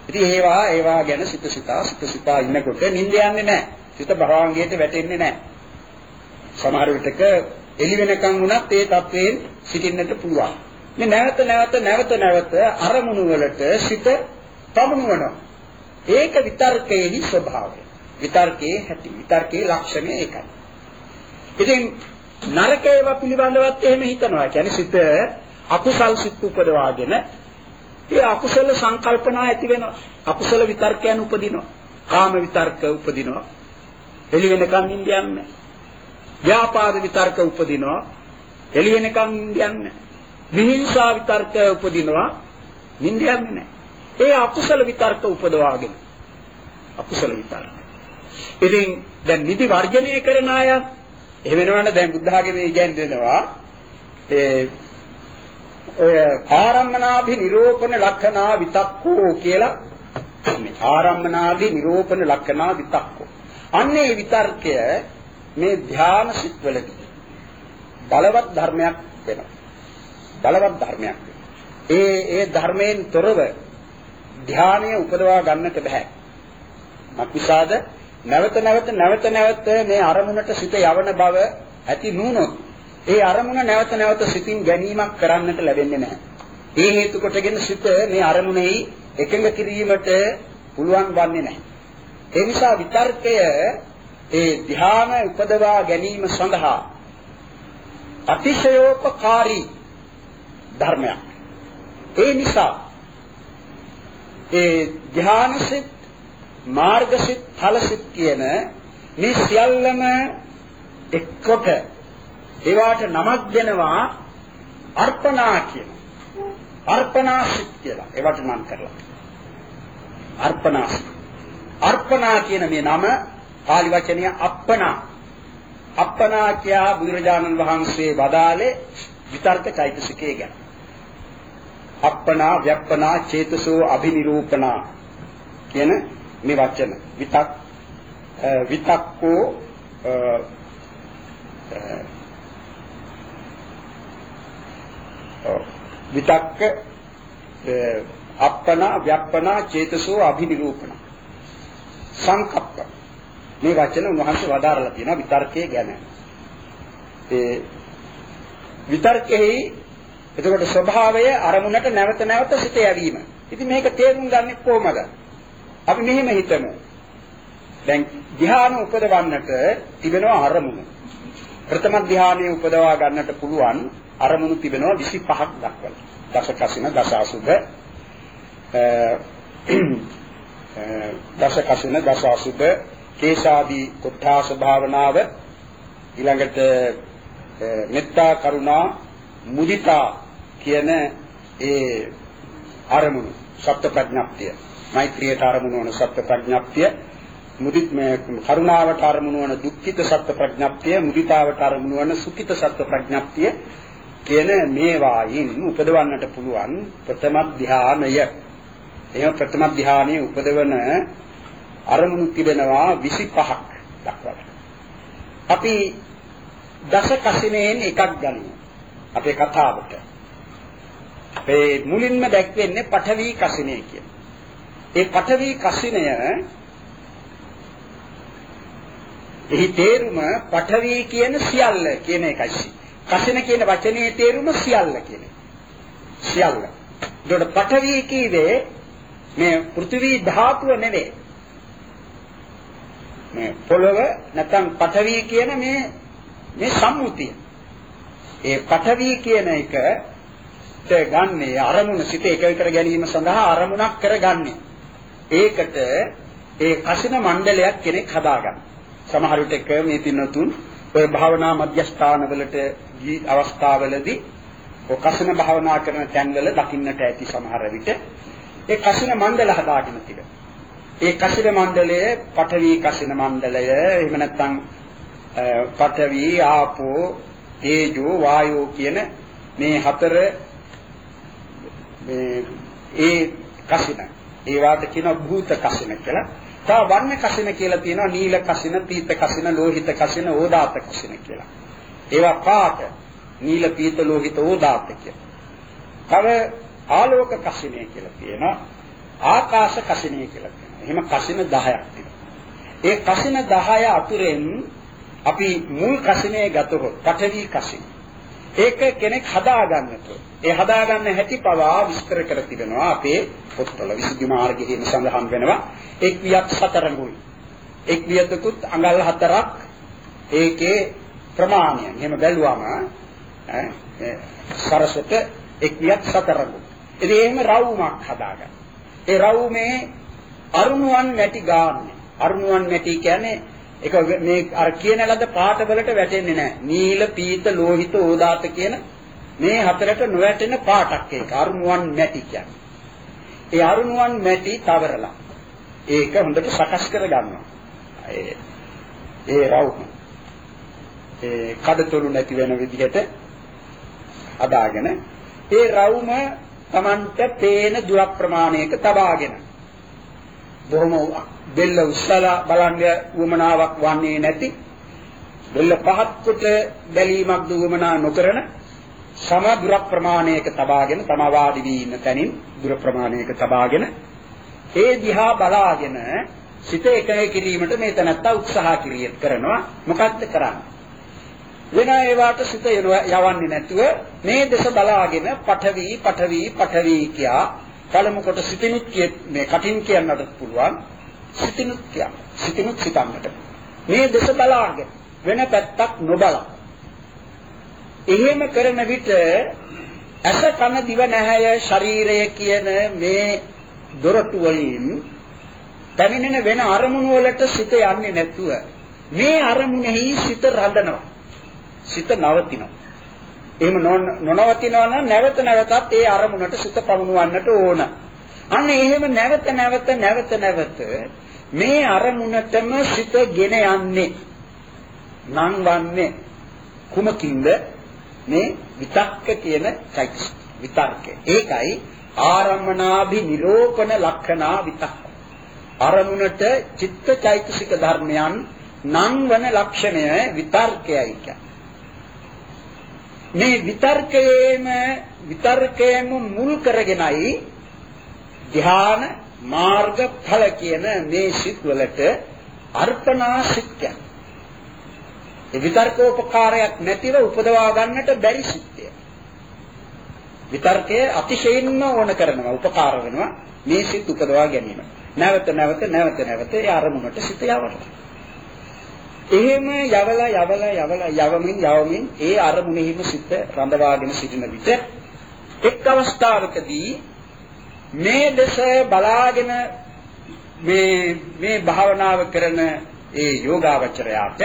ඉතින් ඒවා ඒවා ගැන සිත සිතා සිත සිතා ඉන්නකොට නිින්ද යන්නේ නැහැ. සිත භාවංගයට වැටෙන්නේ නැහැ. සමහර විටක එළි වෙනකන් වුණත් ඒ තත්වයෙන් සිටින්නට පුළුවන්. මේ නැවත නැවත නැවත නැවත අරමුණු වලට සිත තමුනවනවා. ඒක විතර්කයේ ස්වභාවය. විතර්කයේ හැටි. විතර්කයේ ලක්ෂණය ඒකයි. ඉතින් නරකේව පිළිබඳවත් එහෙම හිතනවා. කියන්නේ සිත අකුසල් සිත් උපදවාගෙන ඒ අකුසල සංකල්පනා ඇති වෙනවා. අකුසල විතර්කයන් උපදිනවා. කාම විතර්ක උපදිනවා. එළි වෙනකන් නිින්ද යන්නේ. ව්‍යාපාද විතර්ක උපදිනවා. එළි වෙනකන් නිින්ද යන්නේ. විහිංසා විතර්ක උපදිනවා. නිින්ද යන්නේ නැහැ. ඒ අකුසල විතර්ක උපදවාගෙන අකුසල විතර්ක. ඉතින් දැන් නිදි වර්ජනය කරන අය එහෙම වෙනවනේ දැන් බුද්ධ ආගමේ ඉගැන්වෙනවා ඒ ඔය ආරම්මනාභි නිරෝපණ ලක්ෂණා විතක්කෝ කියලා මේ ආරම්මනාභි නිරෝපණ ලක්ෂණා විතක්කෝ. අන්නේ විතර්කය මේ ධ්‍යාන සිත්වලදී බලවත් ධර්මයක් වෙනවා. බලවත් ධර්මයක්. ඒ ඒ ධර්මයෙන් තොරව ධ්‍යානය උපදවා ගන්නට බෑ. මක්නිසාද නැවත නැවත නැවත නැවත මේ අරමුණට සිත යවන බව ඇති නුනොත් ඒ අරමුණ නැවත නැවත සිතින් ගැනීමක් කරන්නට ලැබෙන්නේ නැහැ. ඒ හේතු කොටගෙන සිත මේ අරමුණෙහි එකඟ කිරීමට පුළුවන් වන්නේ නැහැ. ඒ නිසා විතර්කය ඒ ධ්‍යාන උපදවා ගැනීම සඳහා අතිශයෝපකාරී ධර්මයක්. ඒ නිසා ඒ ධ්‍යානසිත මාර්ගසිත ඵලසිත කියන මේ සියල්ලම එක්කොට ඒවට නමක් දෙනවා අර්පණා කියන. අර්පණාසිත කියලා ඒවට නම් කරලා. අර්පණාසිත. අර්පණා කියන මේ නම පාලි වචනය අප්පනා. අප්පනා කියා බුදුරජාණන් වහන්සේ වදාළේ විතර්ක චෛතසිකය ගැන. අප්පනා ව්‍යප්පනා චේතසෝ අභිනිරූපණා කියන මේ වචන විතක් විතක්කෝ විතක්ක අප්පනා ව්‍යප්පනා චේතසෝ අභිනිරූපණ සංකප්ප මේ වචන උන්වහන්සේ වදාරලා තියෙනවා විතර්කයේ ගැන. ඒ විතර්කෙහි එතකොට ස්වභාවය අරමුණට නැවත නැවත සිත යැවීම. ඉතින් මේක තේරුම් ගන්න කොහොමද? අපි මෙහෙම හිතමු. දැන් ධ්‍යාන උපදවන්නට තිබෙනවා අරමුණු. ප්‍රථම ධ්‍යානයේ උපදවා ගන්නට පුළුවන් අරමුණු තිබෙනවා විසිපහක් දක්වලා. දස කසින දස අසුභ දස කසින දස අසුභ කේශාදී කොට්ඨාස භාවනාව ඊළඟට මෙත්තා කරුණා මුදිතා කියන ඒ අරමුණු සත්‍ය ප්‍රඥප්තිය මෛත්‍රියට අරමුණු වන සත්‍ය ප්‍රඥප්තිය මුදිත මේ කරුණාවට අරමුණු වන දුක්ඛිත සත්‍ය ප්‍රඥප්තිය මුදිතාවට අරමුණු වන සුඛිත සත්‍ය ප්‍රඥප්තිය කියන මේවායින් උපදවන්නට පුළුවන් ප්‍රථම ධානය. එහෙම ප්‍රථම ධානයේ උපදවන අරමුණු තිබෙනවා විසිපහක් දක්වලා. අපි දස කසිනෙන් එකක් ගනිමු අපේ කතාවට. ඒ මුලින්ම දැක්වෙන්නේ පඨවි කසිනේ කියන. ඒ පඨවි කසිනය එහි තේරුම පඨවි කියන සියල්ල කියන එකයි. කසින කියන වචනේ තේරුම සියල්ල කියන එක. සියල්ල. ඒකට පඨවි කීවේ මේ පෘථිවි ධාතුව නෙවෙයි. මේ පොළව නැත්නම් පඨවි කියන මේ මේ සම්මුතිය. ඒ පඨවි කියන එක ගන්නේ අරමුණ සිත එක කර ගැනීම සඳහා අරමුණක් කරගන්නේ. ඒකට ඒ කසින මණ්ඩලයක් කෙනෙක් හදාගන්න. සමහර විටක මේ පින්නතුන් ඔය භාවනා මධ්‍යස්ථානවලට ජී අවස්ථාවලදී ඔය කසින භාවනා කරන තැන්වල දකින්නට ඇති සමහර විට ඒ කසින මණ්ඩල හදාගෙන තිබෙනවා. ඒ කසින මණ්ඩලයේ පඨවි කසින මණ්ඩලය එහෙම නැත්නම් පඨවි ආපෝ තේජෝ වායෝ කියන මේ හතර මේ ඒ කසින ඒවාට කියන භූත කසින කියලා. තව වර්ණ කසින කියලා තියෙනවා නීල කසින, පීත කසින, ලෝහිත කසින, ඕදාත කසින කියලා. ඒවා පාට නීල, පීත, ලෝහිත, ඕදාත කියලා. තව ආලෝක කසිනේ කියලා තියෙනවා. ආකාශ කසිනේ කියලා කියනවා. එහෙම කසින දහයක් තියෙනවා. ඒ කසින දහය අතුරෙන් අපි මුල් කසිනේ ගතොත් පඨවි කසින. ඒක කෙනෙක් හදාගන්නට. ඒ හදාගන්න හැටි පවා විස්තර කර තිබෙනවා අපේ පොත්වල. විසුද්ධි මාර්ගයේ සඳහන් වෙනවා. එක් වියක් සතරඟුයි. එක් වියදකුත් අඟල් හතරක් ඒකේ ප්‍රමාණය. එහෙම බැලුවම ඈ සරසට එක් වියක් සතරඟුයි. ඉතින් එහෙම රවුමක් හදාගන්න. ඒ රවුමේ අරුණුවන් මැටි ගන්න. අරුණුවන් මැටි කියන්නේ ඒක මේ අර කියන ලද පාට වලට වැටෙන්නේ නැහැ. නීල, පීත, ලෝහිත, ඕදාත කියන මේ හතරට නොවැටෙන පාටක් ඒක. අරුණුවන් මැටි කියන්නේ. ඒ අරුණුවන් මැටි තවරලා ඒක හොඳට සකස් කර ගන්නවා. ඒ ඒ රවුම ඒ කඩතොළු නැති වෙන විදිහට අදාගෙන ඒ රවුම Tamanta පේන දුර ප්‍රමාණයක තබාගෙන බොහොම බෙල්ල උස්සලා බලන්න උවමනාවක් වන්නේ නැති බෙල්ල පහත් කොට බැලීමක් දුවමනා නොකරන සම දුර ප්‍රමාණයක තබාගෙන තම වාඩි වී ඉන්න තැනින් දුර ප්‍රමාණයක තබාගෙන ඒ දිහා බලාගෙන සිත එකයි කිරීමට මේ තනත්තා උත්සාහ කිරිය කරනවා. මොකක්ද කරන්නේ? වෙන ඒවාට සිත යවන්නේ නැතුව මේ දෙස බලාගෙන පඨවි පඨවි පඨවි කියා පළමු කොට සිතිනුත් මේ කටින් කියන්නට පුළුවන්. සිතිනුත් කියා සිතිනුත් සිතන්නට මේ දෙස බලාගෙන වෙන පැත්තක් නොබලා එහෙම කරන විට ඇස කන දිව නැහැය ශරීරය කියන මේ දොරටු වලින් පැමිණෙන වෙන අරමුණු වලට සිත යන්නේ නැතුව මේ අරමුණෙහි සිත රඳනවා. සිත නවතිනවා. එහෙම නොනවතිනවා නම් නැවත නැවතත් ඒ අරමුණට සිත පමුණවන්නට ඕන. අන්න එහෙම නැවත නැවත නැවත නැවත මේ අරමුණටම සිත ගෙන යන්නේ නම් වන්නේ කුමකින්ද? මේ විතක්ක කියන චෛතසික විතර්කය. ඒකයි ආරම්මනාභි නිරෝපණ ලක්ෂණා විතක්ක. අරමුණට චිත්ත චෛතසික ධර්මයන් නම් වන ලක්ෂණය විතර්කයයි කියන්නේ. මේ විතර්කයේම විතර්කයේම මුල් කරගෙනයි ධ්‍යාන මාර්ග ඵල කියන මේ සිත් වලට අර්පණා සිත් කියන්නේ. ඒ විතර්කෝපකාරයක් නැතිව උපදවා ගන්නට බැරි සිත්ය. විතර්කයේ අතිශයින්ම ඕන කරනවා උපකාර වෙනවා මේ සිත් උපදවා ගැනීම. නැවත නැවත නැවත නැවත ඒ අරමුණට සිත යවනවා. එහෙම යවලා යවලා යවලා යවමින් යවමින් ඒ අරමුණෙහිම සිත රඳවාගෙන සිටින විට එක් අවස්ථාවකදී මේ දෙස බලාගෙන මේ මේ භාවනාව කරන ඒ යෝගාවචරයාට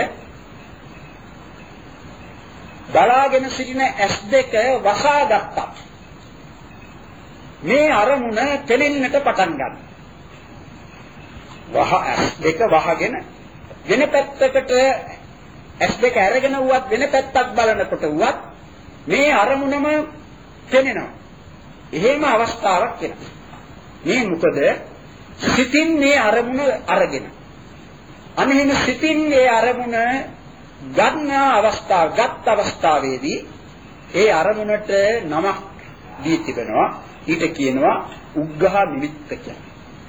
බලාගෙන සිටින ඇස් දෙක වසා ගත්තා. මේ අරමුණ තෙලෙන්නට පටන් ගන්නවා. වහ ඇස් දෙක වහගෙන වෙන පැත්තකට ඇස් දෙක අරගෙන වුවත් වෙන පැත්තක් බලනකොට වුවත් මේ අරමුණම තෙනෙනවා. එහෙම අවස්ථාවක් එනවා. මේ මොකද සිතින් මේ අරමුණ අරගෙන අනෙහිම සිතින් මේ අරමුණ ගන්න අවස්ථාව ගත් අවස්ථාවේදී ඒ අරමුණට නමක් දී තිබෙනවා. ඊට කියනවා උග්ඝහ නිමිත්ත කියලා.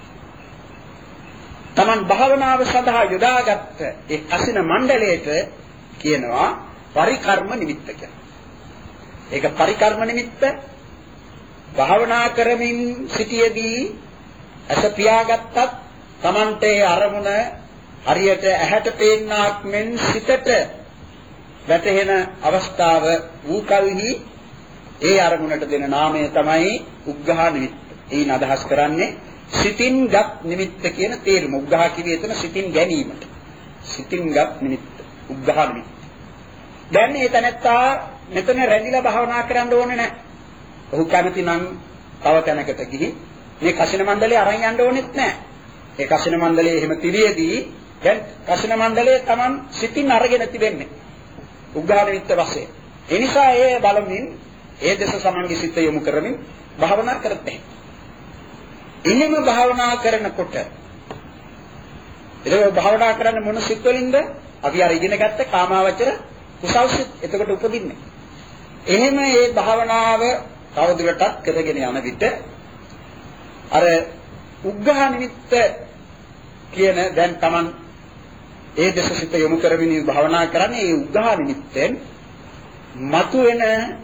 තමන් භාවනාව සඳහා යොදාගත් ඒ කසින මණ්ඩලයට කියනවා පරිකර්ම නිමිත්ත කියලා. ඒක පරිකර්ම නිමිත්ත භාවනා කරමින් සිටියේදී අස පියාගත්තත් තමන්ට ඒ අරමුණ හරියට ඇහැට පේන්නාක් මෙන් සිතට වැටෙන අවස්ථාව වූ කල්හි ඒ අරමුණට දෙන නාමය තමයි උග්ඝහ නිමිත්ත. ඒන අදහස් කරන්නේ සිතින් ගත් නිමිත්ත කියන තේරුම. උග්ඝහ කිව්වේ එතන සිතින් ගැනීමට. සිතින් ගත් නිමිත්ත උග්ඝහ නිමිත්ත. දැන් මේ තැනත්තා මෙතන රැඳිලා භාවනා කරන්න ඕනේ නැහැ. ඔහු කැමති නම් තව තැනකට ගිහින් මේ කසින මණ්ඩලේ අරන් යන්න ඕනෙත් නැහැ. ඒ කසින මණ්ඩලේ එහෙම තිරියේදී දැන් කසින මණ්ඩලේ Taman සිතින් අරගෙන තිබෙන්නේ උග්ඝහ නිමිත්ත වශයෙන්. ඒ නිසා ඒ බලමින් ඒ දෙස සමන්ගේ සිත යොමු කරමින් භාවනා කරත් එහෙම භාවනා කරනකොට ඒක භාවනා කරන්න මොන සිත් වලින්ද? අපි අර ඉගෙන ගත්ත කාමාවචර කුසල් සිත් එතකොට උපදින්නේ. එහෙම මේ භාවනාව තවදුරටත් කරගෙන යන විට අර උග්ඝහ නිමිත්ත කියන දැන් Taman ඒ දසසිත යොමු කරමින් භාවනා කරන්නේ ඒ උග්ඝහ නිමිත්තෙන් මතුවෙන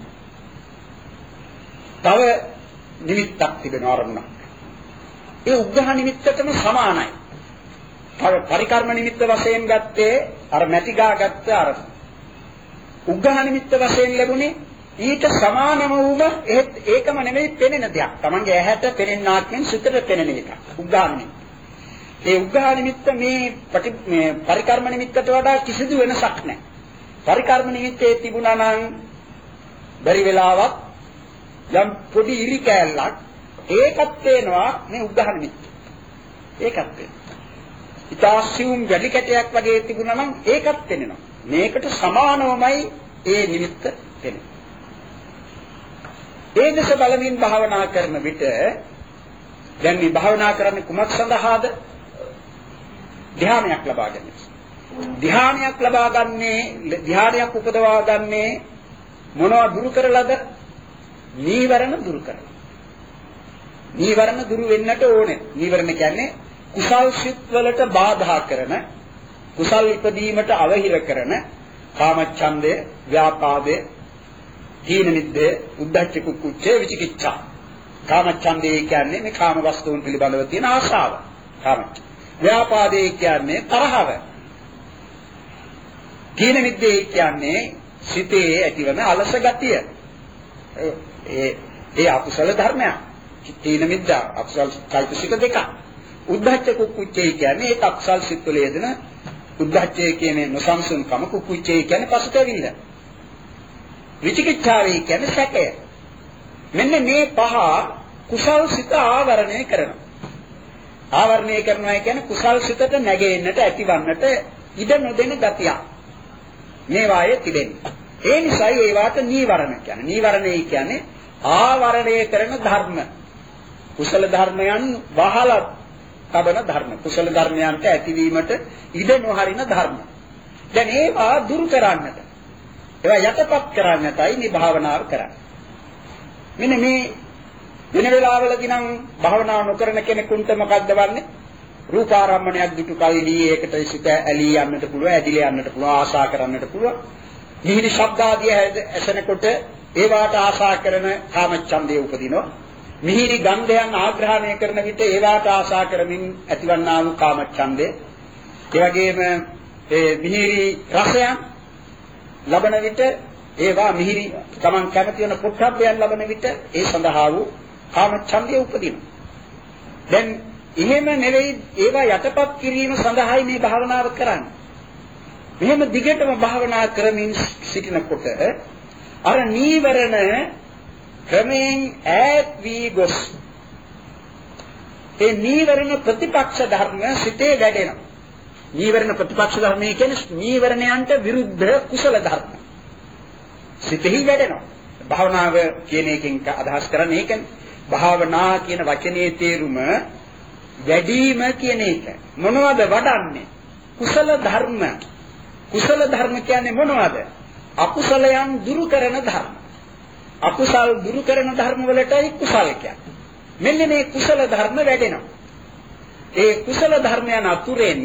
තව නිමිත්තක් තිබෙනවා අරමුණක්. ඒ උග්ඝහ නිමිත්තටම සමානයි. තව පරිකර්ම නිමිත්ත වශයෙන් ගත්තේ අර මැටිගා ගත්ත අර උග්ඝහ නිමිත්ත වශයෙන් ලැබුණේ ඊට සමානම වූම ඒකම නෙමෙයි පෙනෙන දෙයක්. Tamange ඇහැට පෙනෙන්නාක් මෙන් සිතට පෙනෙන එක. උග්ඝහ නිමිත්ත. ඒ උග්ඝහ නිමිත්ත මේ මේ පරිකර්ම නිමිත්තට වඩා කිසිදු වෙනසක් නැහැ. පරිකර්ම නිමිත්තේ තිබුණා නම් බැරි වෙලාවක් යම් පොඩි ඉරි කෑල්ලක් ඒකත් පේනවා මේ උග්ඝහ නිමිත්ත. ඒකත් පේනවා. ඊතාසියුම් වැඩි කැටයක් වගේ තිබුණා නම් ඒකත් පේනවා. මේකට සමානවමයි ඒ නිමිත්ත පේන්නේ. ඒ දස බලමින් භාවනා කරන විට දැන් මේ භාවනා කරන්නේ කුමක් සඳහාද? ධ්‍යානයක් ලබා ගැනීම. ධ්‍යානයක් ලබා ගන්නේ ධ්‍යානයක් උපදවා ගන්නේ මොනවා දුරු කරලාද? නීවරණ දුරු කරලා. නීවරණ දුරු වෙන්නට ඕනේ. නීවරණ කියන්නේ කුසල් සිත් වලට බාධා කරන, කුසල් ඉපදීමට අවහිර කරන කාමච්ඡන්දය, ව්‍යාපාදය, තීන මිද්දේ, උද්ධච්ච කුක්කුච්චේ, විචිකිච්ඡා. කාමච්ඡන්දය කියන්නේ මේ කාම වස්තුන් පිළිබඳව තියෙන ආශාව. කාමච්ඡ. ව්‍යාපාදේ කියන්නේ තරහව. තීන මිද්දේ කියන්නේ සිතේ ඇතිවන අලස ගතිය. ඒ ඒ අකුසල ධර්මයක්. තීන මිද්ද අකුසල චෛතසික දෙක. උද්ධච්ච කුක්කුච්චේ කියන්නේ ඒ අකුසල සිත් වල යෙදෙන උද්ධච්චය කියන්නේ නොසන්සුන්කම, කුක්කුච්චේ කියන්නේ පසුතැවිල්ල. විචිකිච්ඡාවේ කියන්නේ සැකය. මෙන්න මේ පහ කුසල් සිත ආවරණය කරනවා. ආවරණය කරනවා කියන්නේ කුසල් සිතට නැගෙන්නට ඇතිවන්නට ඉඩ නොදෙන ගතිය. මේවායේ තිබෙන්නේ. ඒ නිසා ඒවාට නීවරණ කියන්නේ. නීවරණය කියන්නේ ආවරණය කරන ධර්ම. කුසල ධර්මයන් වහලා තබන ධර්ම. කුසල ධර්මයන්ට ඇතිවීමට ඉඩ නොහරින ධර්ම. දැන් ඒවා දුරු කරන්නට, ඒවා යටපත් කරන්නටයි මේ භාවනාව කරන්නේ. මෙන්න මේ වෙන වෙලාවලදී නම් භාවනාව නොකරන කෙනෙකුට මොකක්ද වන්නේ? රූපාරම්මණයක් දුටු කල්හි ඒකට සිත ඇලී යන්නට පුළුවන්, ඇදිලා යන්නට පුළුවන්, ආශා කරන්නට පුළුවන්. මිහිරි ශබ්ද ආදී ඇසෙනකොට ඒවාට ආශා කරන කාමච්ඡන්දය උපදිනවා. මිහිරි ගන්ධයන් ආග්‍රහණය කරන විට ඒවාට ආශා කරමින් ඇතිවන්නා වූ කාමච්ඡන්දය. ඒ වගේම ඒ මිහිරි රසයන් ලබන විට ඒවා මිහිරි තමන් කැමති වෙන පොට්ටබ්බයන් ලබන විට ඒ සඳහා වූ කාමච්ඡන්දය උපදිනවා. දැන් එහෙම නෙවෙයි ඒවා යටපත් කිරීම සඳහායි මේ භාවනාව කරන්නේ. මෙහෙම දිගටම භාවනා කරමින් සිටිනකොට අර නීවරණ ක්‍රමෙන් ඈත් වී ගොස් ඒ නීවරණ ප්‍රතිපක්ෂ ධර්ම සිතේ වැඩෙනවා. නීවරණ ප්‍රතිපක්ෂ ධර්ම කියන්නේ නීවරණයන්ට විරුද්ධ කුසල ධර්ම සිතෙහි වැඩෙනවා. භාවනාව කියන එකෙන් අදහස් කරන්නේ ඒකනේ. භාවනා කියන වචනේ තේරුම වැඩිම කියන එක. මොනවද වඩන්නේ? කුසල ධර්ම. කුසල ධර්ම කියන්නේ මොනවද? අකුසලයන් දුරු කරන ධර්ම. අකුසල් දුරු කරන ධර්ම වලටයි කුසල කියන්නේ. මෙන්න මේ කුසල ධර්ම වැඩෙනවා. ඒ කුසල ධර්මයන් අතුරෙන්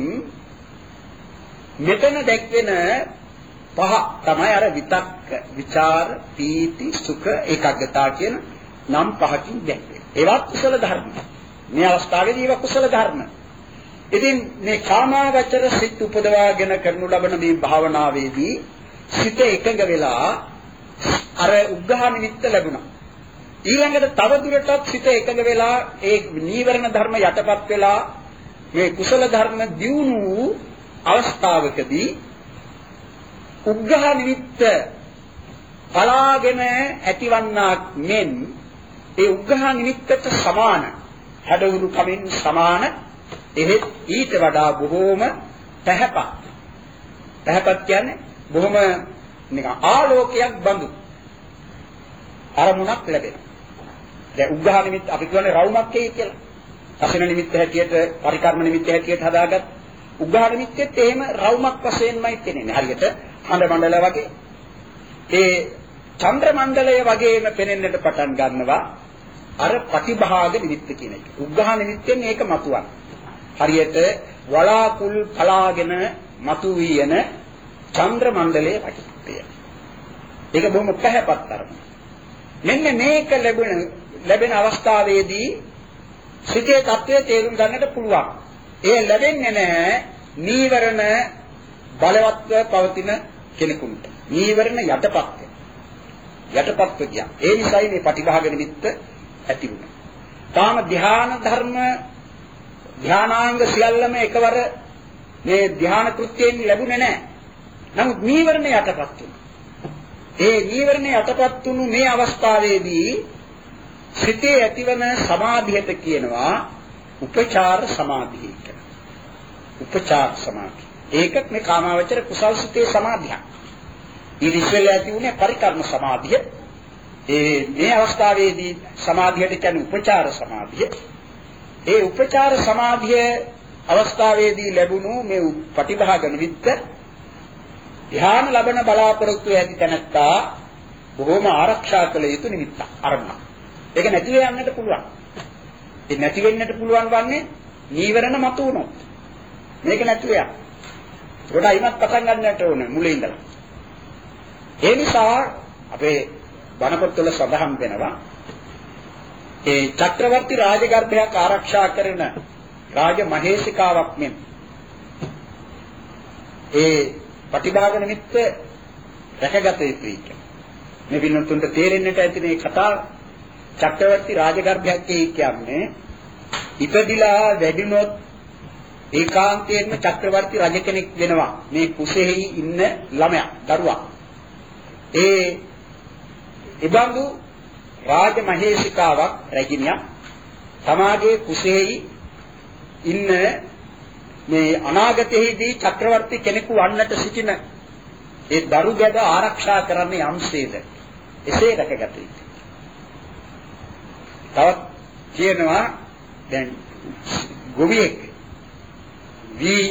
මෙතන දැක්වෙන පහ තමයි අර විතක්ක, විචාර, පීති, සුඛ, ඒකාග්‍රතාව කියන නම් පහකින් දැක්වෙන්නේ. ඒවත් කුසල ධර්ම. මේ අවස්ථාවේදී ඒවා කුසල ධර්ම. ඉතින් මේ කාමාවචර සිත් උපදවාගෙන කරනු ලබන මේ භාවනාවේදී සිත එකඟ වෙලා අර උග්ඝහ නිමිත්ත ලැබුණා. ඊළඟට තව දුරටත් සිත එකඟ වෙලා ඒ නීවරණ ධර්ම යටපත් වෙලා මේ කුසල ධර්ම දියුණු වූ අවස්ථාවකදී උග්ඝහ නිමිත්ත පලාගෙන ඇතිවන්නාක් මෙන් ඒ උග්ඝහ නිමිත්තට සමාන හැඩවුරු කමින් සමාන එහෙත් ඊට වඩා බොහෝම පැහැපත්. පැහැපත් කියන්නේ බොහොම නිකන් ආලෝකයක් බඳු අරමුණක් ලැබෙනවා. දැන් උග්ඝහ නිමිත්ත අපි කියන්නේ රවුමක් කියලා. අසන නිමිත්ත හැටියට, පරිකර්ම නිමිත්ත හැටියට හදාගත් උග්ඝහ නිමිත්තෙත් එහෙම රවුමක් වශයෙන්මයි පෙනෙන්නේ. හරියට හඳ මණ්ඩල වගේ. ඒ චන්ද්‍ර මණ්ඩලය වගේම පෙනෙන්නට පටන් ගන්නවා. අර ප්‍රතිභාග නිමිත්ත කියන එක. උග්ඝහ නිමිත්තෙන් ඒක මතුවන. හරියට වලාකුල් පලාගෙන මතුවී යන චන්ද්‍ර මණ්ඩලයේ වටපිටය. ඒක බොහොම පැහැපත් තරම. මෙන්න මේක ලැබෙන ලැබෙන අවස්ථාවේදී සිතේ தත්වය තේරුම් ගන්නට පුළුවන්. ඒ ලැබෙන්නේ නැහැ නීවරණ බලවත්ව පවතින කෙනෙකුට. නීවරණ යටපත් යටපත් කිය. ඒ නිසායි මේ ප්‍රතිභාග නිමිත්ත ඇති වුණේ. තාම ධ්‍යාන ධර්ම ධානාංග සියල්ලම එකවර මේ ධ්‍යාන කෘත්‍යයෙන් ලැබුණේ නැහැ. නමුත් නීවරණ යටපත් වුණා. ඒ නීවරණ යටපත් වුණු මේ අවස්ථාවේදී සිතේ ඇතිවන සමාධියට කියනවා උපචාර සමාධිය කියලා. උපචාර සමාධිය. ඒකත් මේ කාමාවචර කුසල් සිතේ සමාධියක්. ඊරිසෙල ඇති වුණේ පරිකර්ම සමාධිය. ඒ මේ අවස්ථාවේදී සමාධියට කියන්නේ උපචාර සමාධිය. ඒ උපචාර සමාධිය අවස්ථාවේදී ලැබුණු මේ ප්‍රතිභාග නිමිත්ත ධ්‍යාන ලබන බලාපොරොත්තු ඇති තැනත්තා බොහෝම ආරක්ෂා කළ යුතු නිමිත්තක් අරමුණ. ඒක නැතිව යන්නට පුළුවන්. ඒ නැති වෙන්නට පුළුවන් වන්නේ නීවරණ මතු වුණොත්. මේක නැතිව යන. ඒකට අයිමත් පටන් ගන්නට ඕනේ මුලින් ඉඳලා. ඒ නිසා අපේ බණ පොත්වල සඳහන් වෙනවා ඒ චක්‍රවර්ති රාජගර්භයක් ආරක්ෂා කරන රාජ මහේසිකාවක් මෙන් ඒ ප්‍රතිභාග නිමිත්ත රැකගත යුතුයි කියන්නේ. මේ විනෝතුන්ට තේරෙන්නට ඇති මේ කතාව චක්‍රවර්ති රාජගර්භයක් කියන්නේ ඉපදිලා වැඩිනොත් ඒකාන්තයෙන්ම චක්‍රවර්ති රජ කෙනෙක් වෙනවා මේ කුසෙහි ඉන්න ළමයා දරුවා. ඒ ඉබඳු රාජ මහේසිකාවක් රැගිනියක් තමාගේ කුසෙහි ඉන්න මේ අනාගතයේදී චක්‍රවර්ති කෙනෙකු වන්නට සිටින ඒ දරු ගැද ආරක්ෂා කරන්නේ යම්සේද එසේ රැකගත යුතුයි. තවත් කියනවා දැන් ගොවියෙක් වී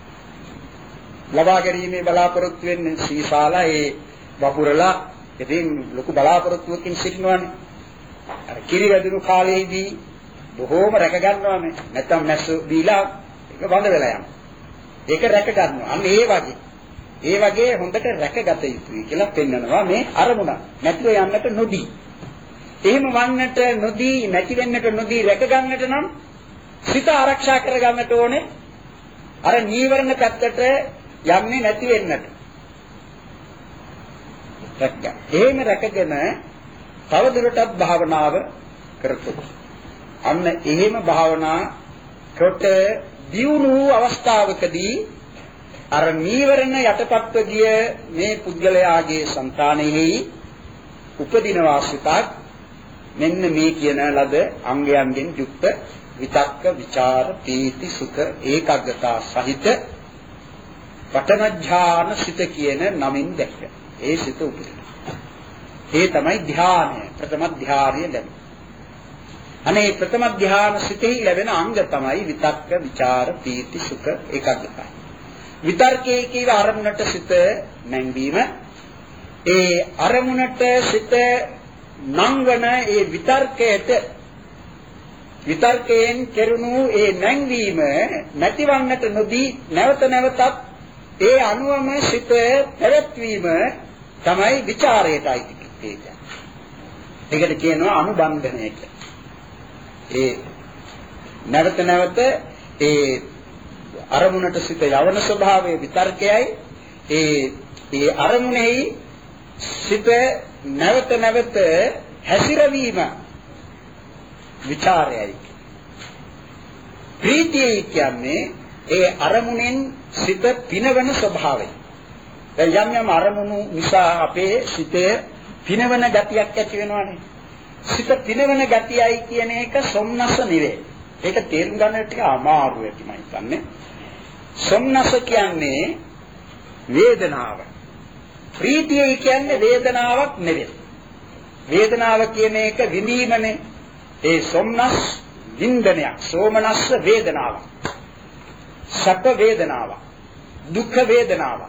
ලබා ගැනීමේ බලාපොරොත්තු වෙන්නේ සීසාලා ඒ වපුරලා ඉතින් ලොකු බලාපොරොත්තුවකින් සිටිනවානේ. අර කිරි වැදුණු කාලේදී බොහෝම රැක ගන්නවානේ. නැත්තම් මැස්ස දීලා ඒක බඳ වෙලා යනවා. ඒක රැක ගන්නවා. අන්න ඒ වගේ. ඒ වගේ හොඳට රැකගත යුතුයි කියලා පෙන්වනවා මේ අරමුණ. නැතිව යන්නට නොදී. එහෙම වන්නට නොදී නැති වෙන්නට නොදී රැක ගන්නට නම් සිත ආරක්ෂා කර ගන්නට ඕනේ. අර නීවරණ පැත්තට යන්නේ නැති වෙන්නට. රැක. එහෙම රැකගෙන තව දුරටත් භාවනාව කරතොත් අන්න එහෙම භාවනා කොට දියුණු අවස්ථාවකදී අර නීවරණ යටපත්ව ගිය මේ පුද්ගලයාගේ సంతානෙහි උපදින වාසිතක් මෙන්න මේ කියන ලද අංගයන්ගෙන් යුක්ත විතක්ක විචාර පීති සුඛ ඒකාග්‍රතා සහිත පඨම ඥාන සිත කියන නමින් දැක්ක. ඒ සිත උපදින. ඒ තමයි ධානය. ප්‍රථම ධානය ලැබෙන. අනේ ප්‍රථම ධාන සිතෙහි ලැබෙන අංග තමයි විතක්ක විචාර පීති සුඛ ඒකාග්‍රතා. විතර්කයේ කීව අරමුණට සිත නැංවීම ඒ අරමුණට සිත නංවන ඒ විතර්කයට විතර්කයෙන් කෙරුණු ඒ නැංවීම නැතිවන්නට නොදී නැවත නැවතත් ඒ අනුවම සිත පැවැත්වීම තමයි ਵਿਚාරයටයි කියන්නේ. ඒකට කියනවා අනුබන්ධනය කියලා. ඒ නැවත නැවත ඒ අරමුණට සිත යවන ස්වභාවයේ විතර්කයයි ඒ ඒ අරමුණෙහි සිත නැවත නැවත හැසිරවීම විචාරයයි. ප්‍රීතිය කියන්නේ ඒ අරමුණෙන් සිත පිනවන ස්වභාවය. දැන් යම් යම් අරමුණු නිසා අපේ සිතේ පිනවන ගතියක් ඇති වෙනවානේ. සිත පිනවන ගතියයි කියන එක සොම්නස නෙවෙයි. ඒක තේරුම් ගන්න ටික අමාරු වෙයි මම හිතන්නේ. සොම්නස කියන්නේ වේදනාව. ප්‍රීතිය කියන්නේ වේදනාවක් නෙවෙයි. වේදනාව කියන එක විඳීමනේ. ඒ සොම්නස් වින්දනයක්. සෝමනස්ස වේදනාවක්. සැප වේදනාවක්. දුක්ඛ වේදනාවක්.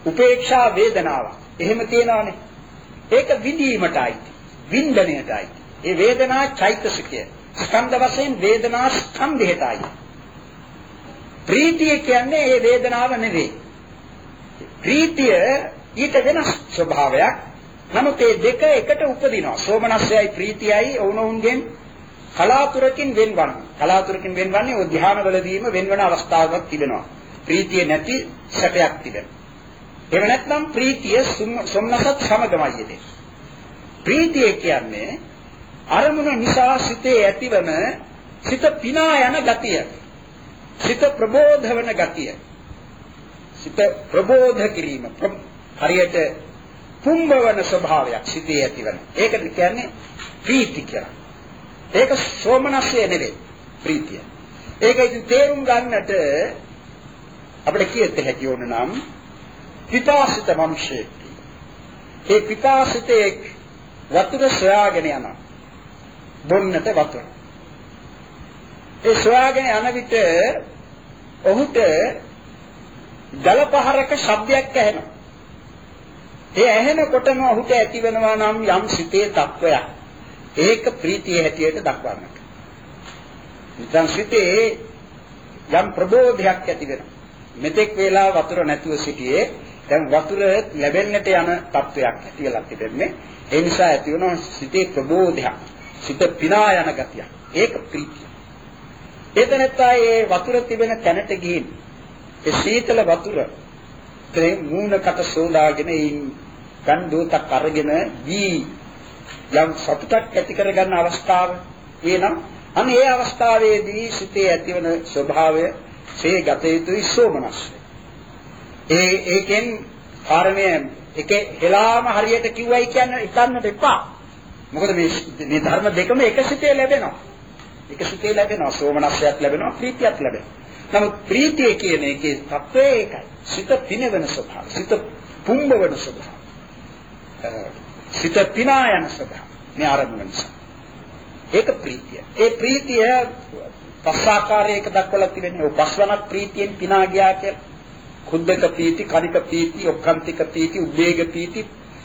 උපේක්ෂා වේදනාවක්. එහෙම තියෙනවානේ. ඒක විඳීමටයි. වින්දනයටයි. ඒ වේදනා චෛතසිකය. ස්කන්ධ වශයෙන් වේදනා ස්කන්ධයටයි. ප්‍රීතිය කියන්නේ ඒ වේදනාව නෙවෙයි. ප්‍රීතිය ඊට වෙනස් ස්වභාවයක්. නමුත් මේ දෙක එකට උපදිනවා. සෝමනස්සයයි ප්‍රීතියයි ඔවුනොවුන්ගෙන් කලාතුරකින් වෙන්වන්නේ. කලාතුරකින් වෙන්වන්නේ ඔය ධ්‍යානවලදීම වෙන්වන අවස්ථාවක් තිබෙනවා. ප්‍රීතිය නැති සැපයක් තිබෙනවා. එහෙම නැත්නම් ප්‍රීතිය සොම්නසත් සමගමයි යෙදෙන්නේ. ප්‍රීතිය කියන්නේ අරමුණ නිසා සිතේ ඇතිවන සිත පිනා යන ගතිය. සිත ප්‍රබෝධ වන ගතිය. සිත ප්‍රබෝධ කිරීම. හරියට පුම්බවන ස්වභාවයක් සිතේ ඇතිවන. ඒකට කියන්නේ ප්‍රීති කියලා. ඒක සෝමනස්සය නෙවෙයි ප්‍රීතිය. ඒක ඉතින් තේරුම් ගන්නට අපිට කියත හැකි වුණ නම් පිපාසිත මනුෂ්‍යෙක්. ඒ පිපාසිතේ වතුර සොයාගෙන යනවා. බොන්නට වතුර. ඒ සොයාගෙන යන විට ඔහුට ජල පහරක ශබ්දයක් ඇහෙනවා. ඒ ඇහෙනකොටම ඔහුට ඇතිවෙනවා නම් යම් සිතේ තත්වයක්. ඒක ප්‍රීතිය හැටියට දක්වන්නට. නිකන් සිතේ යම් ප්‍රබෝධයක් ඇති වෙනවා. මෙතෙක් වේලා වතුර නැතුව සිටියේ දැන් වතුර ලැබෙන්නට යන තත්වයක් ඇතිලා තිබෙන්නේ. ඒ නිසා ඇති වෙනවා සිතේ ප්‍රබෝධයක්. සිත පිනා යන ගතියක්. ඒක ප්‍රීතිය. එතනත්තා ඒ වතුර තිබෙන තැනට ගිහින් ඒ සීතල වතුර තේ මූණකට සෝදාගෙන ඉන් ගන් දෝතක් අරගෙන වී යම් සතුටක් ඇති කරගන්න අවස්ථාව එනම් අන්න ඒ අවස්ථාවේදී සිතේ ඇතිවන ස්වභාවය සේ ගත යුතුයි සෝමනස්සය. ඒ ඒකෙන් කාරණය එකේ හෙලාම හරියට කිව්වයි කියන්නේ ඉතන්නට එපා. මොකද මේ මේ ධර්ම දෙකම එක සිතේ ලැබෙනවා. එක සිතේ ලැබෙනවා සෝමනස්සයක් ලැබෙනවා ප්‍රීතියක් ලැබෙනවා. නමුත් ප්‍රීතිය කියන එකේ තත්ත්වය ඒකයි. සිත පිනවන ස්වභාවය. සිත පුම්බවන ස්වභාවය. සිත පිනා යන ස්වභාවය. මේ ආරම්භ නිසා. ඒක ප්‍රීතිය. ඒ ප්‍රීතිය පස්සාකාරයක දක්වලා තිබෙන්නේ ඔය පස්වනක් ප්‍රීතියෙන් පිනා ගියා කියලා. කුද්දක ප්‍රීති, කනික ප්‍රීති, ඔක්කාන්තික ප්‍රීති, උද්වේග ප්‍රීති,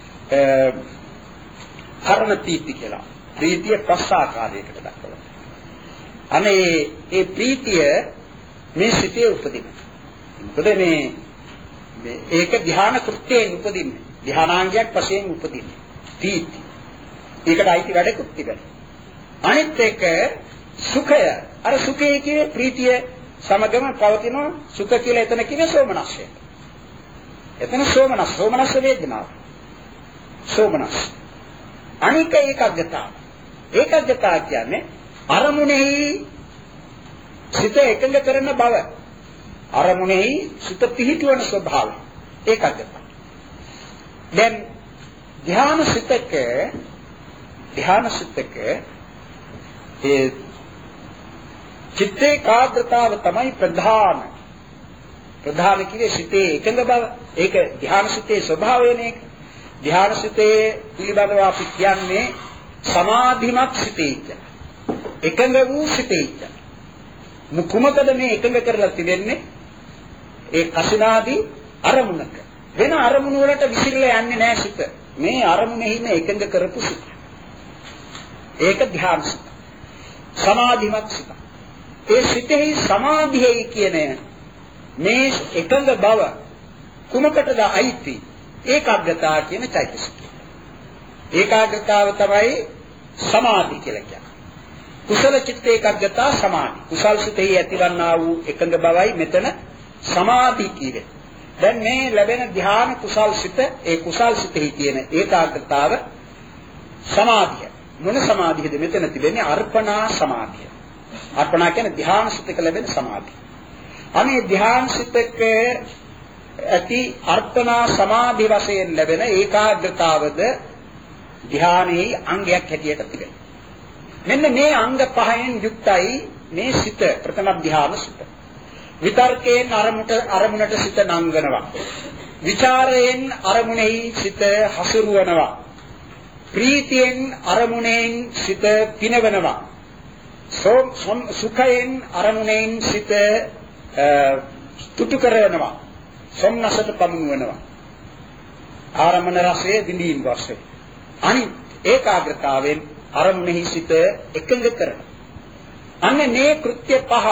කර්ම ප්‍රීති කියලා. ප්‍රීතිය පස්සාකාරයකට දක්වලා. අනේ ඒ ප්‍රීතිය මේ සිතේ උපදින. මොකද මේ මේ ඒක ධ්‍යාන කෘත්‍යයෙන් උපදින්නේ. ධ්‍යානාංගයක් වශයෙන් උපදින්නේ. ප්‍රීති. ඒකට අයිති වැඩකුත් තිබෙනවා. අනිත් එක සුඛය. අර සුඛය කියන්නේ ප්‍රීතිය සමගම පවතින සුඛ කියලා එතන කියන්නේ සෝමනස්සය. එතන සෝමනස්ස, සෝමනස්ස වේදනාව. සෝමනස්ස. අනික ඒකග්ගතාව. ඒකග්ගතාව කියන්නේ අරමුණෙහි සිත එකඟ කරන බව. අරමුණෙහි සිත පිහිටවන ස්වභාවය. ඒකග්ගතාව. දැන් ධ්‍යාන සිතක ධ්‍යාන සිතක ඒ චිත්තේ කාර්යතාව තමයි ප්‍රධාන. ප්‍රධාන කියේ සිතේ එකඟ බව. ඒක ධ්‍යාන සිතේ ස්වභාවයනේ. ධ්‍යාන සිතේ පිළිබඳව අපි කියන්නේ සමාධිමත් සිතේ කියලා. එකඟ වූ සිතේ කියලා. මුකුමකද මේ එකඟ කරලා තිබෙන්නේ? ඒ කසිනාදී අරමුණක. වෙන අරමුණු වලට විසිරලා යන්නේ නැහැ සිත. මේ අරමුණෙහිම එකඟ කරපු සිත. ඒක ධ්‍යාන සිත. සමාධිමත් සිත. ඒ සිතෙහි සමාධියයි කියන මේ එකඟ බව කුමකටද අයිති? ඒකාග්‍රතාව කියන චෛතසිකය. ඒකාග්‍රතාව තමයි සමාධි කියලා කියන්නේ. කුසල චිත්ත ඒකාග්‍රතාව සමාධි. කුසල් සිතෙහි ඇතිවන්නා වූ එකඟ බවයි මෙතන සමාධි කියන්නේ. දැන් මේ ලැබෙන ධ්‍යාන කුසල් සිත ඒ කුසල් සිතෙහි තියෙන ඒකාග්‍රතාව සමාධිය. මොන සමාධියද මෙතන තිබෙන්නේ? අර්පණා සමාධිය. අර්පණා කියන්නේ ධ්‍යාන සිතක ලැබෙන සමාධිය. අනේ ධ්‍යාන සිතක ඇති අර්පණා සමාධි වශයෙන් ලැබෙන ඒකාග්‍රතාවද ධ්‍යානයේ අංගයක් හැටියට තිබෙනවා. මෙන්න මේ අංග පහෙන් යුක්තයි මේ සිත ප්‍රථම ධ්‍යාන සිත. විතර්කයෙන් අරමුණට අරමුණට සිත නංගනවා. විචාරයෙන් අරමුණෙහි සිත හසුරුවනවා. ප්‍රීතියෙන් අරමුණෙන් සිත පිනවනවා. සුඛයෙන් අරමුණෙන් සිත තුතු කරනවා. සොම්නසට පමුණවනවා. ආරමණ රසයේ විඳීම් වශයෙන්. අනිත් ඒකාග්‍රතාවෙන් අරමුණෙහි සිත එකඟ කරන. අන්න මේ කෘත්‍ය පහ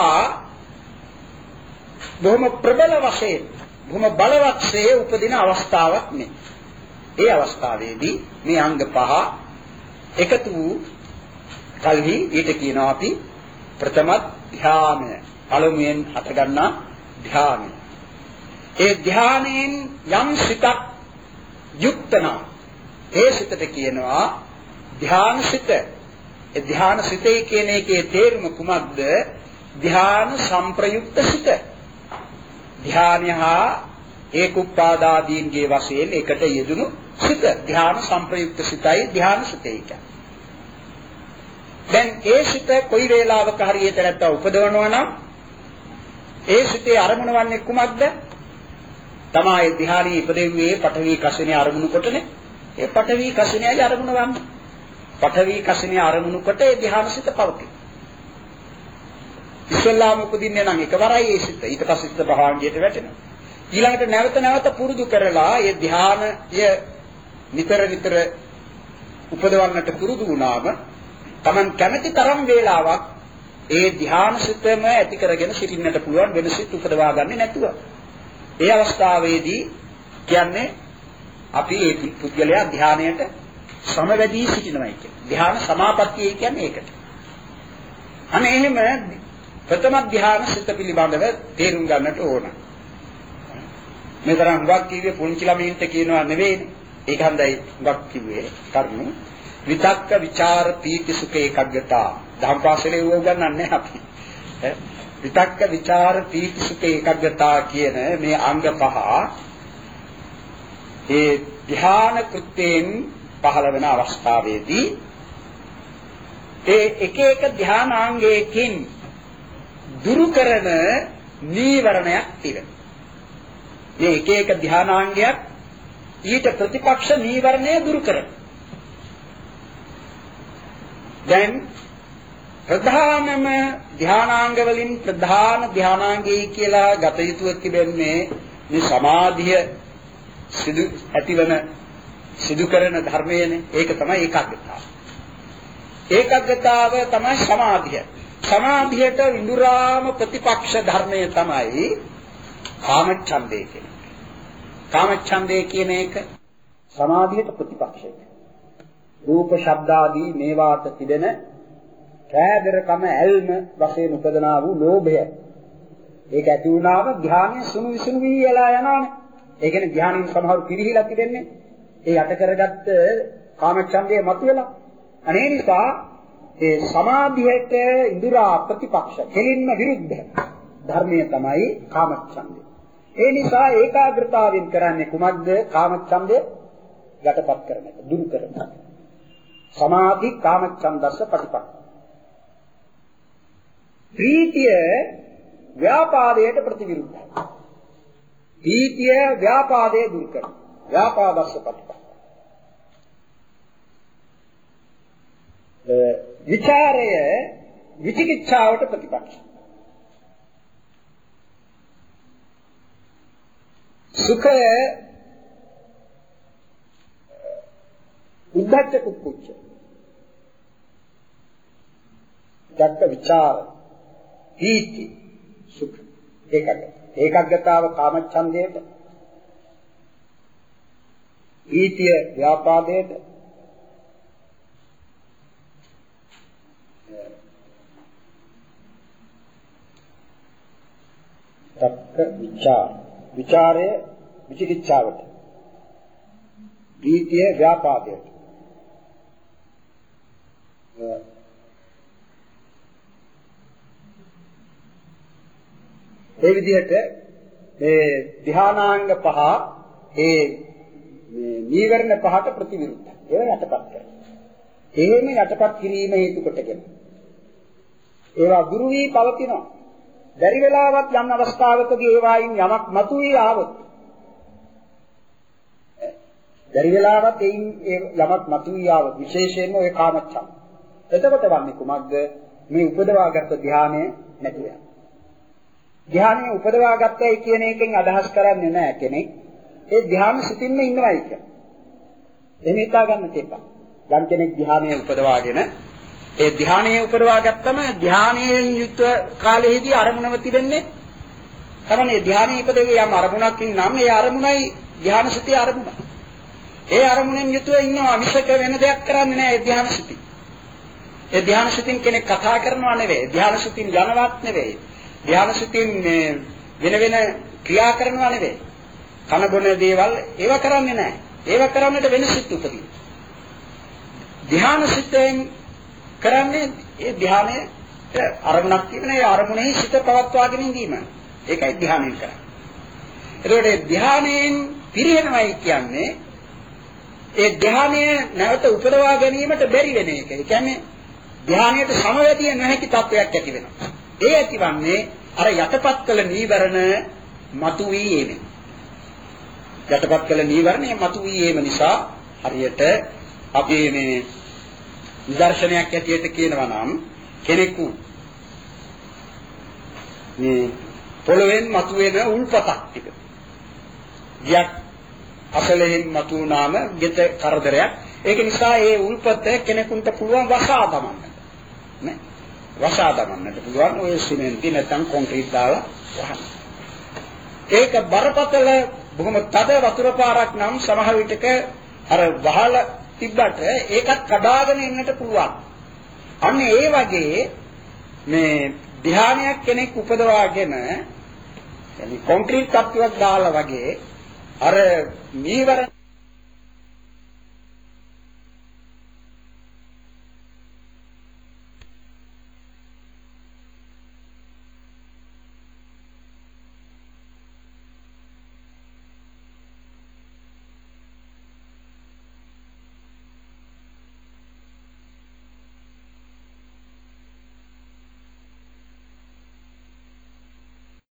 බොහොම ප්‍රබල වශයෙන් බොහොම බලවත්සේ උපදින අවස්ථාවක් නේ. ඒ අවස්ථාවේදී මේ අංග පහ එකතු වූ කල්හි ඊට කියනවා අපි ප්‍රථම ධ්‍යානය. පළමුවෙන් හටගන්නා ධ්‍යානය. ඒ ධ්‍යානයෙන් යම් සිතක් යුක්තනා ඒ සිතට කියනවා ධ්‍යානසිත. ඒ ධ්‍යානසිතේ කියන එකේ තේරුම කුමක්ද? ධ්‍යාන සංප්‍රයුක්ත සිත. ධ්‍යානය හා ඒකුප්පාදාදීන්ගේ වශයෙන් එකට යෙදුණු සිත. ධ්‍යාන සංප්‍රයුක්ත සිතයි ධ්‍යානසිතේ කියන්නේ. දැන් ඒ සිත කොයි වේලාවක හරියට නැත්තම් උපදවනවා නම් ඒ සිතේ අරමුණ වන්නේ කුමක්ද? තමයි ධ්‍යානී ඉපදෙන්නේ පඨවි කසිනේ අරමුණු කොටනේ. ඒ පඨවි කසිනේයි අරමුණ වන්නේ. පඨවි කසිනේ අරමුණු කොට ඒ ධ්‍යානසිත පවතී. ඉස්ලාම උපදින්නේ නම් එකවරයි ඒ සිත. ඊට පස්සේ සිත භාවංගයට වැටෙනවා. ඊළඟට නැවත නැවත පුරුදු කරලා ඒ ධ්‍යානය නිතර නිතර උපදවන්නට පුරුදු වුණාම Taman කැමැති තරම් වේලාවක් ඒ ධ්‍යානසිතම ඇති කරගෙන සිටින්නට පුළුවන් වෙන සිත් උපදවා ගන්නේ නැතුව. ඒ අවස්ථාවේදී කියන්නේ අපි ඒ පුද්ගලයා ධ්‍යානයට සමවැදී සිටිනවායි කියන්නේ. ධ්‍යාන සමාපත්තිය කියන්නේ ඒකට. අනේ එහෙම ප්‍රථම ධ්‍යාන සිත පිළිබඳව තේරුම් ගන්නට ඕන. මේ තරම් හුඟක් කිව්වේ පුංචි ළමයින්ට කියනවා නෙවෙයිනේ. ඒක හන්දයි හුඟක් කිව්වේ කරුණු. විතක්ක ਵਿਚාර පීති සුඛ ඒකග්ගතා. ධම්පාසලේ උගන්වන්නේ අපි. විතක්ක ਵਿਚාර පීති සුඛ ඒකග්ගතා කියන මේ අංග පහ ඒ ධ්‍යාන කෘත්‍යයෙන් පහළ වෙන අවස්ථාවේදී ඒ එක එක ධ්‍යානාංගයකින් දුරු කරන නීවරණයක් තිබෙනවා. මේ එක එක ධ්‍යානාංගයක් ඊට ප්‍රතිපක්ෂ නීවරණය දුරු කරනවා. දැන් ප්‍රධානම ධ්‍යානාංග වලින් ප්‍රධාන ධ්‍යානාංගයයි කියලා ගත යුතුව තිබෙන්නේ මේ සමාධිය සිදු ඇතිවන සිදු කරන ධර්මයනේ. ඒක තමයි ඒකාග්‍රතාව. ඒකාග්‍රතාව තමයි සමාධිය. සමාධියට ඉඳුරාම ප්‍රතිපක්ෂ ධර්මය තමයි කාමච්ඡන්දය කියන එක. කාමච්ඡන්දය කියන එක සමාධියට ප්‍රතිපක්ෂයි. රූප ශබ්ද ආදී මේවාට තිබෙන කෑදරකම ඇල්ම වශයෙන් උපදනා වූ ලෝභය. ඒක ඇති වුණාම ධානය සුණු විසුණු වී යලා යනවානේ. ඒ කියන්නේ ධානයෙන් සමහරු පිරිහිලා තිබෙන්නේ. ඒ යට කරගත්ත කාමච්ඡන්දය මතුවලා. අනේ නිසා ඒ සමාධියට ඉඳුරා ප්‍රතිපක්ෂ දෙලින්ම විරුද්ධ ධර්මය තමයි කාමච්ඡන්දය. ඒ නිසා ඒකාග්‍රතාවෙන් කරන්නේ කුමක්ද? කාමච්ඡන්දය යටපත් කරන එක, දුරු කරන එක. සමාධි කාමච්ඡන්දස්ස ප්‍රතිපක්ෂ. ප්‍රීතිය ව්‍යාපාදයට ප්‍රතිවිරුද්ධයි. ප්‍රීතිය ව්‍යාපාදයේ දුරු කරන. ව්‍යාපාදස්ස ප්‍රතිපක්ෂ. විචාරය විචිකිච්ඡාවට ප්‍රතිපක්ෂ. සුඛය උද්ධච්ච කුක්කුච්ච. දක්ක විචාර පීති සුඛ ඒකග්ග ඒකග්ගතාව කාමච්ඡන්දයට, පීතිය ව්‍යාපාදයට, දක්ක විචාර විචාරය විචිකිච්ඡාවට, පීතිය ව්‍යාපාදයට. ඒ විදිහට මේ ධානාංග පහ ඒ මේ නීවරණ පහට ප්‍රතිවිරුද්ධයි. ඒව යටපත් කරනවා. එහෙම යටපත් කිරීම හේතු කොටගෙන ඒවා දුරු වී පවතිනවා. බැරි වෙලාවත් යම් අවස්ථාවකදී ඒවායින් යමක් මතුවී ආවොත් බැරි වෙලාවත් එයින් යමක් මතුවී ආවොත් විශේෂයෙන්ම ඔය කාමච්ඡන්ද. එතකොට වන්නේ කුමක්ද? මේ උපදවාගත් ධානය නැති වෙනවා. ධානය උපදවාගත්තයි කියන එකෙන් අදහස් කරන්නේ නැහැ කෙනෙක්. ඒ ධාන සිතින්ම ඉන්නවයි කියන්නේ. එහෙම හිතා ගන්න තේපා. යම් කෙනෙක් ධ්‍යානයේ උපදවාගෙන ඒ ධ්‍යානයේ උපදවා ගත්තම ධ්‍යානයෙන් යුක්ත කාලයේදී අරමුණව තිබෙන්නේ තමයි ධ්‍යානයේ ඉපදෙන්නේ යම් අරමුණක් නම් ඒ අරමුණයි ධ්‍යානසිතේ අරමුණ. ඒ අරමුණෙන් යුතුව ඉන්නවා මිසක වෙන දෙයක් කරන්නේ නැහැ ඒ ධ්‍යානසිතේ. ඒ ධ්‍යානසිතින් කෙනෙක් කතා කරනවා නෙවෙයි. ධ්‍යානසිතින් යනවත් නෙවෙයි. ධ්‍යානසිතින් වෙන වෙන ක්‍රියා කරනවා නෙවෙයි. කන බොන දේවල් ඒව කරන්නේ නැහැ. ඒව කරන්නට වෙන සිත් උපදී. ධ්‍යානසිතෙන් කරන්නේ ඒ ධ්‍යානයේ අරමුණක් කියන ඒ අරමුණේ සිත පවත්වාගෙන ඉඳීම. ඒකයි ධ්‍යානයෙන් කරන්නේ. එතකොට ධ්‍යානයෙන් පිරිනවයි කියන්නේ ඒ ධ්‍යානය නැවත උපදවා ගැනීමට බැරි වෙන එක. ඒ කියන්නේ ධ්‍යානයට සමවැදිය නොහැකි තත්වයක් ඇති වෙනවා. ඒ ඇතිවන්නේ අර යටපත් කළ නීවරණ මතුවී යීමෙන්. යටපත් කළ නීවරණය මතුවී යීම නිසා හරියට අපි මේ නිදර්ශනයක් ඇටියට කියනවා නම් කෙනෙකු මේ පොළවෙන් මතුවෙන උල්පතක් ටික. ගියක් අසලෙන් මතුවනාම ගෙත කරදරයක්. ඒක නිසා ඒ උල්පත කෙනෙකුට පුළුවන් වසා දමන්නට. නේ? වසා දමන්නට පුළුවන් ඔය සිමෙන්ති නැත්නම් කොන්ක්‍රීට් දාලා වහන්න. ඒක බරපතල බොහොම තද වතුර පාරක් නම් සමහර විටක අර වහලා තිබ්බට ඒකත් කඩාගෙන එන්නට පුළුවන්. අන්න ඒ වගේ මේ ධ්‍යානයක් කෙනෙක් උපදවාගෙන يعني කොන්ක්‍රීට් තත්ත්වයක් දාලා වගේ අර නීවරණ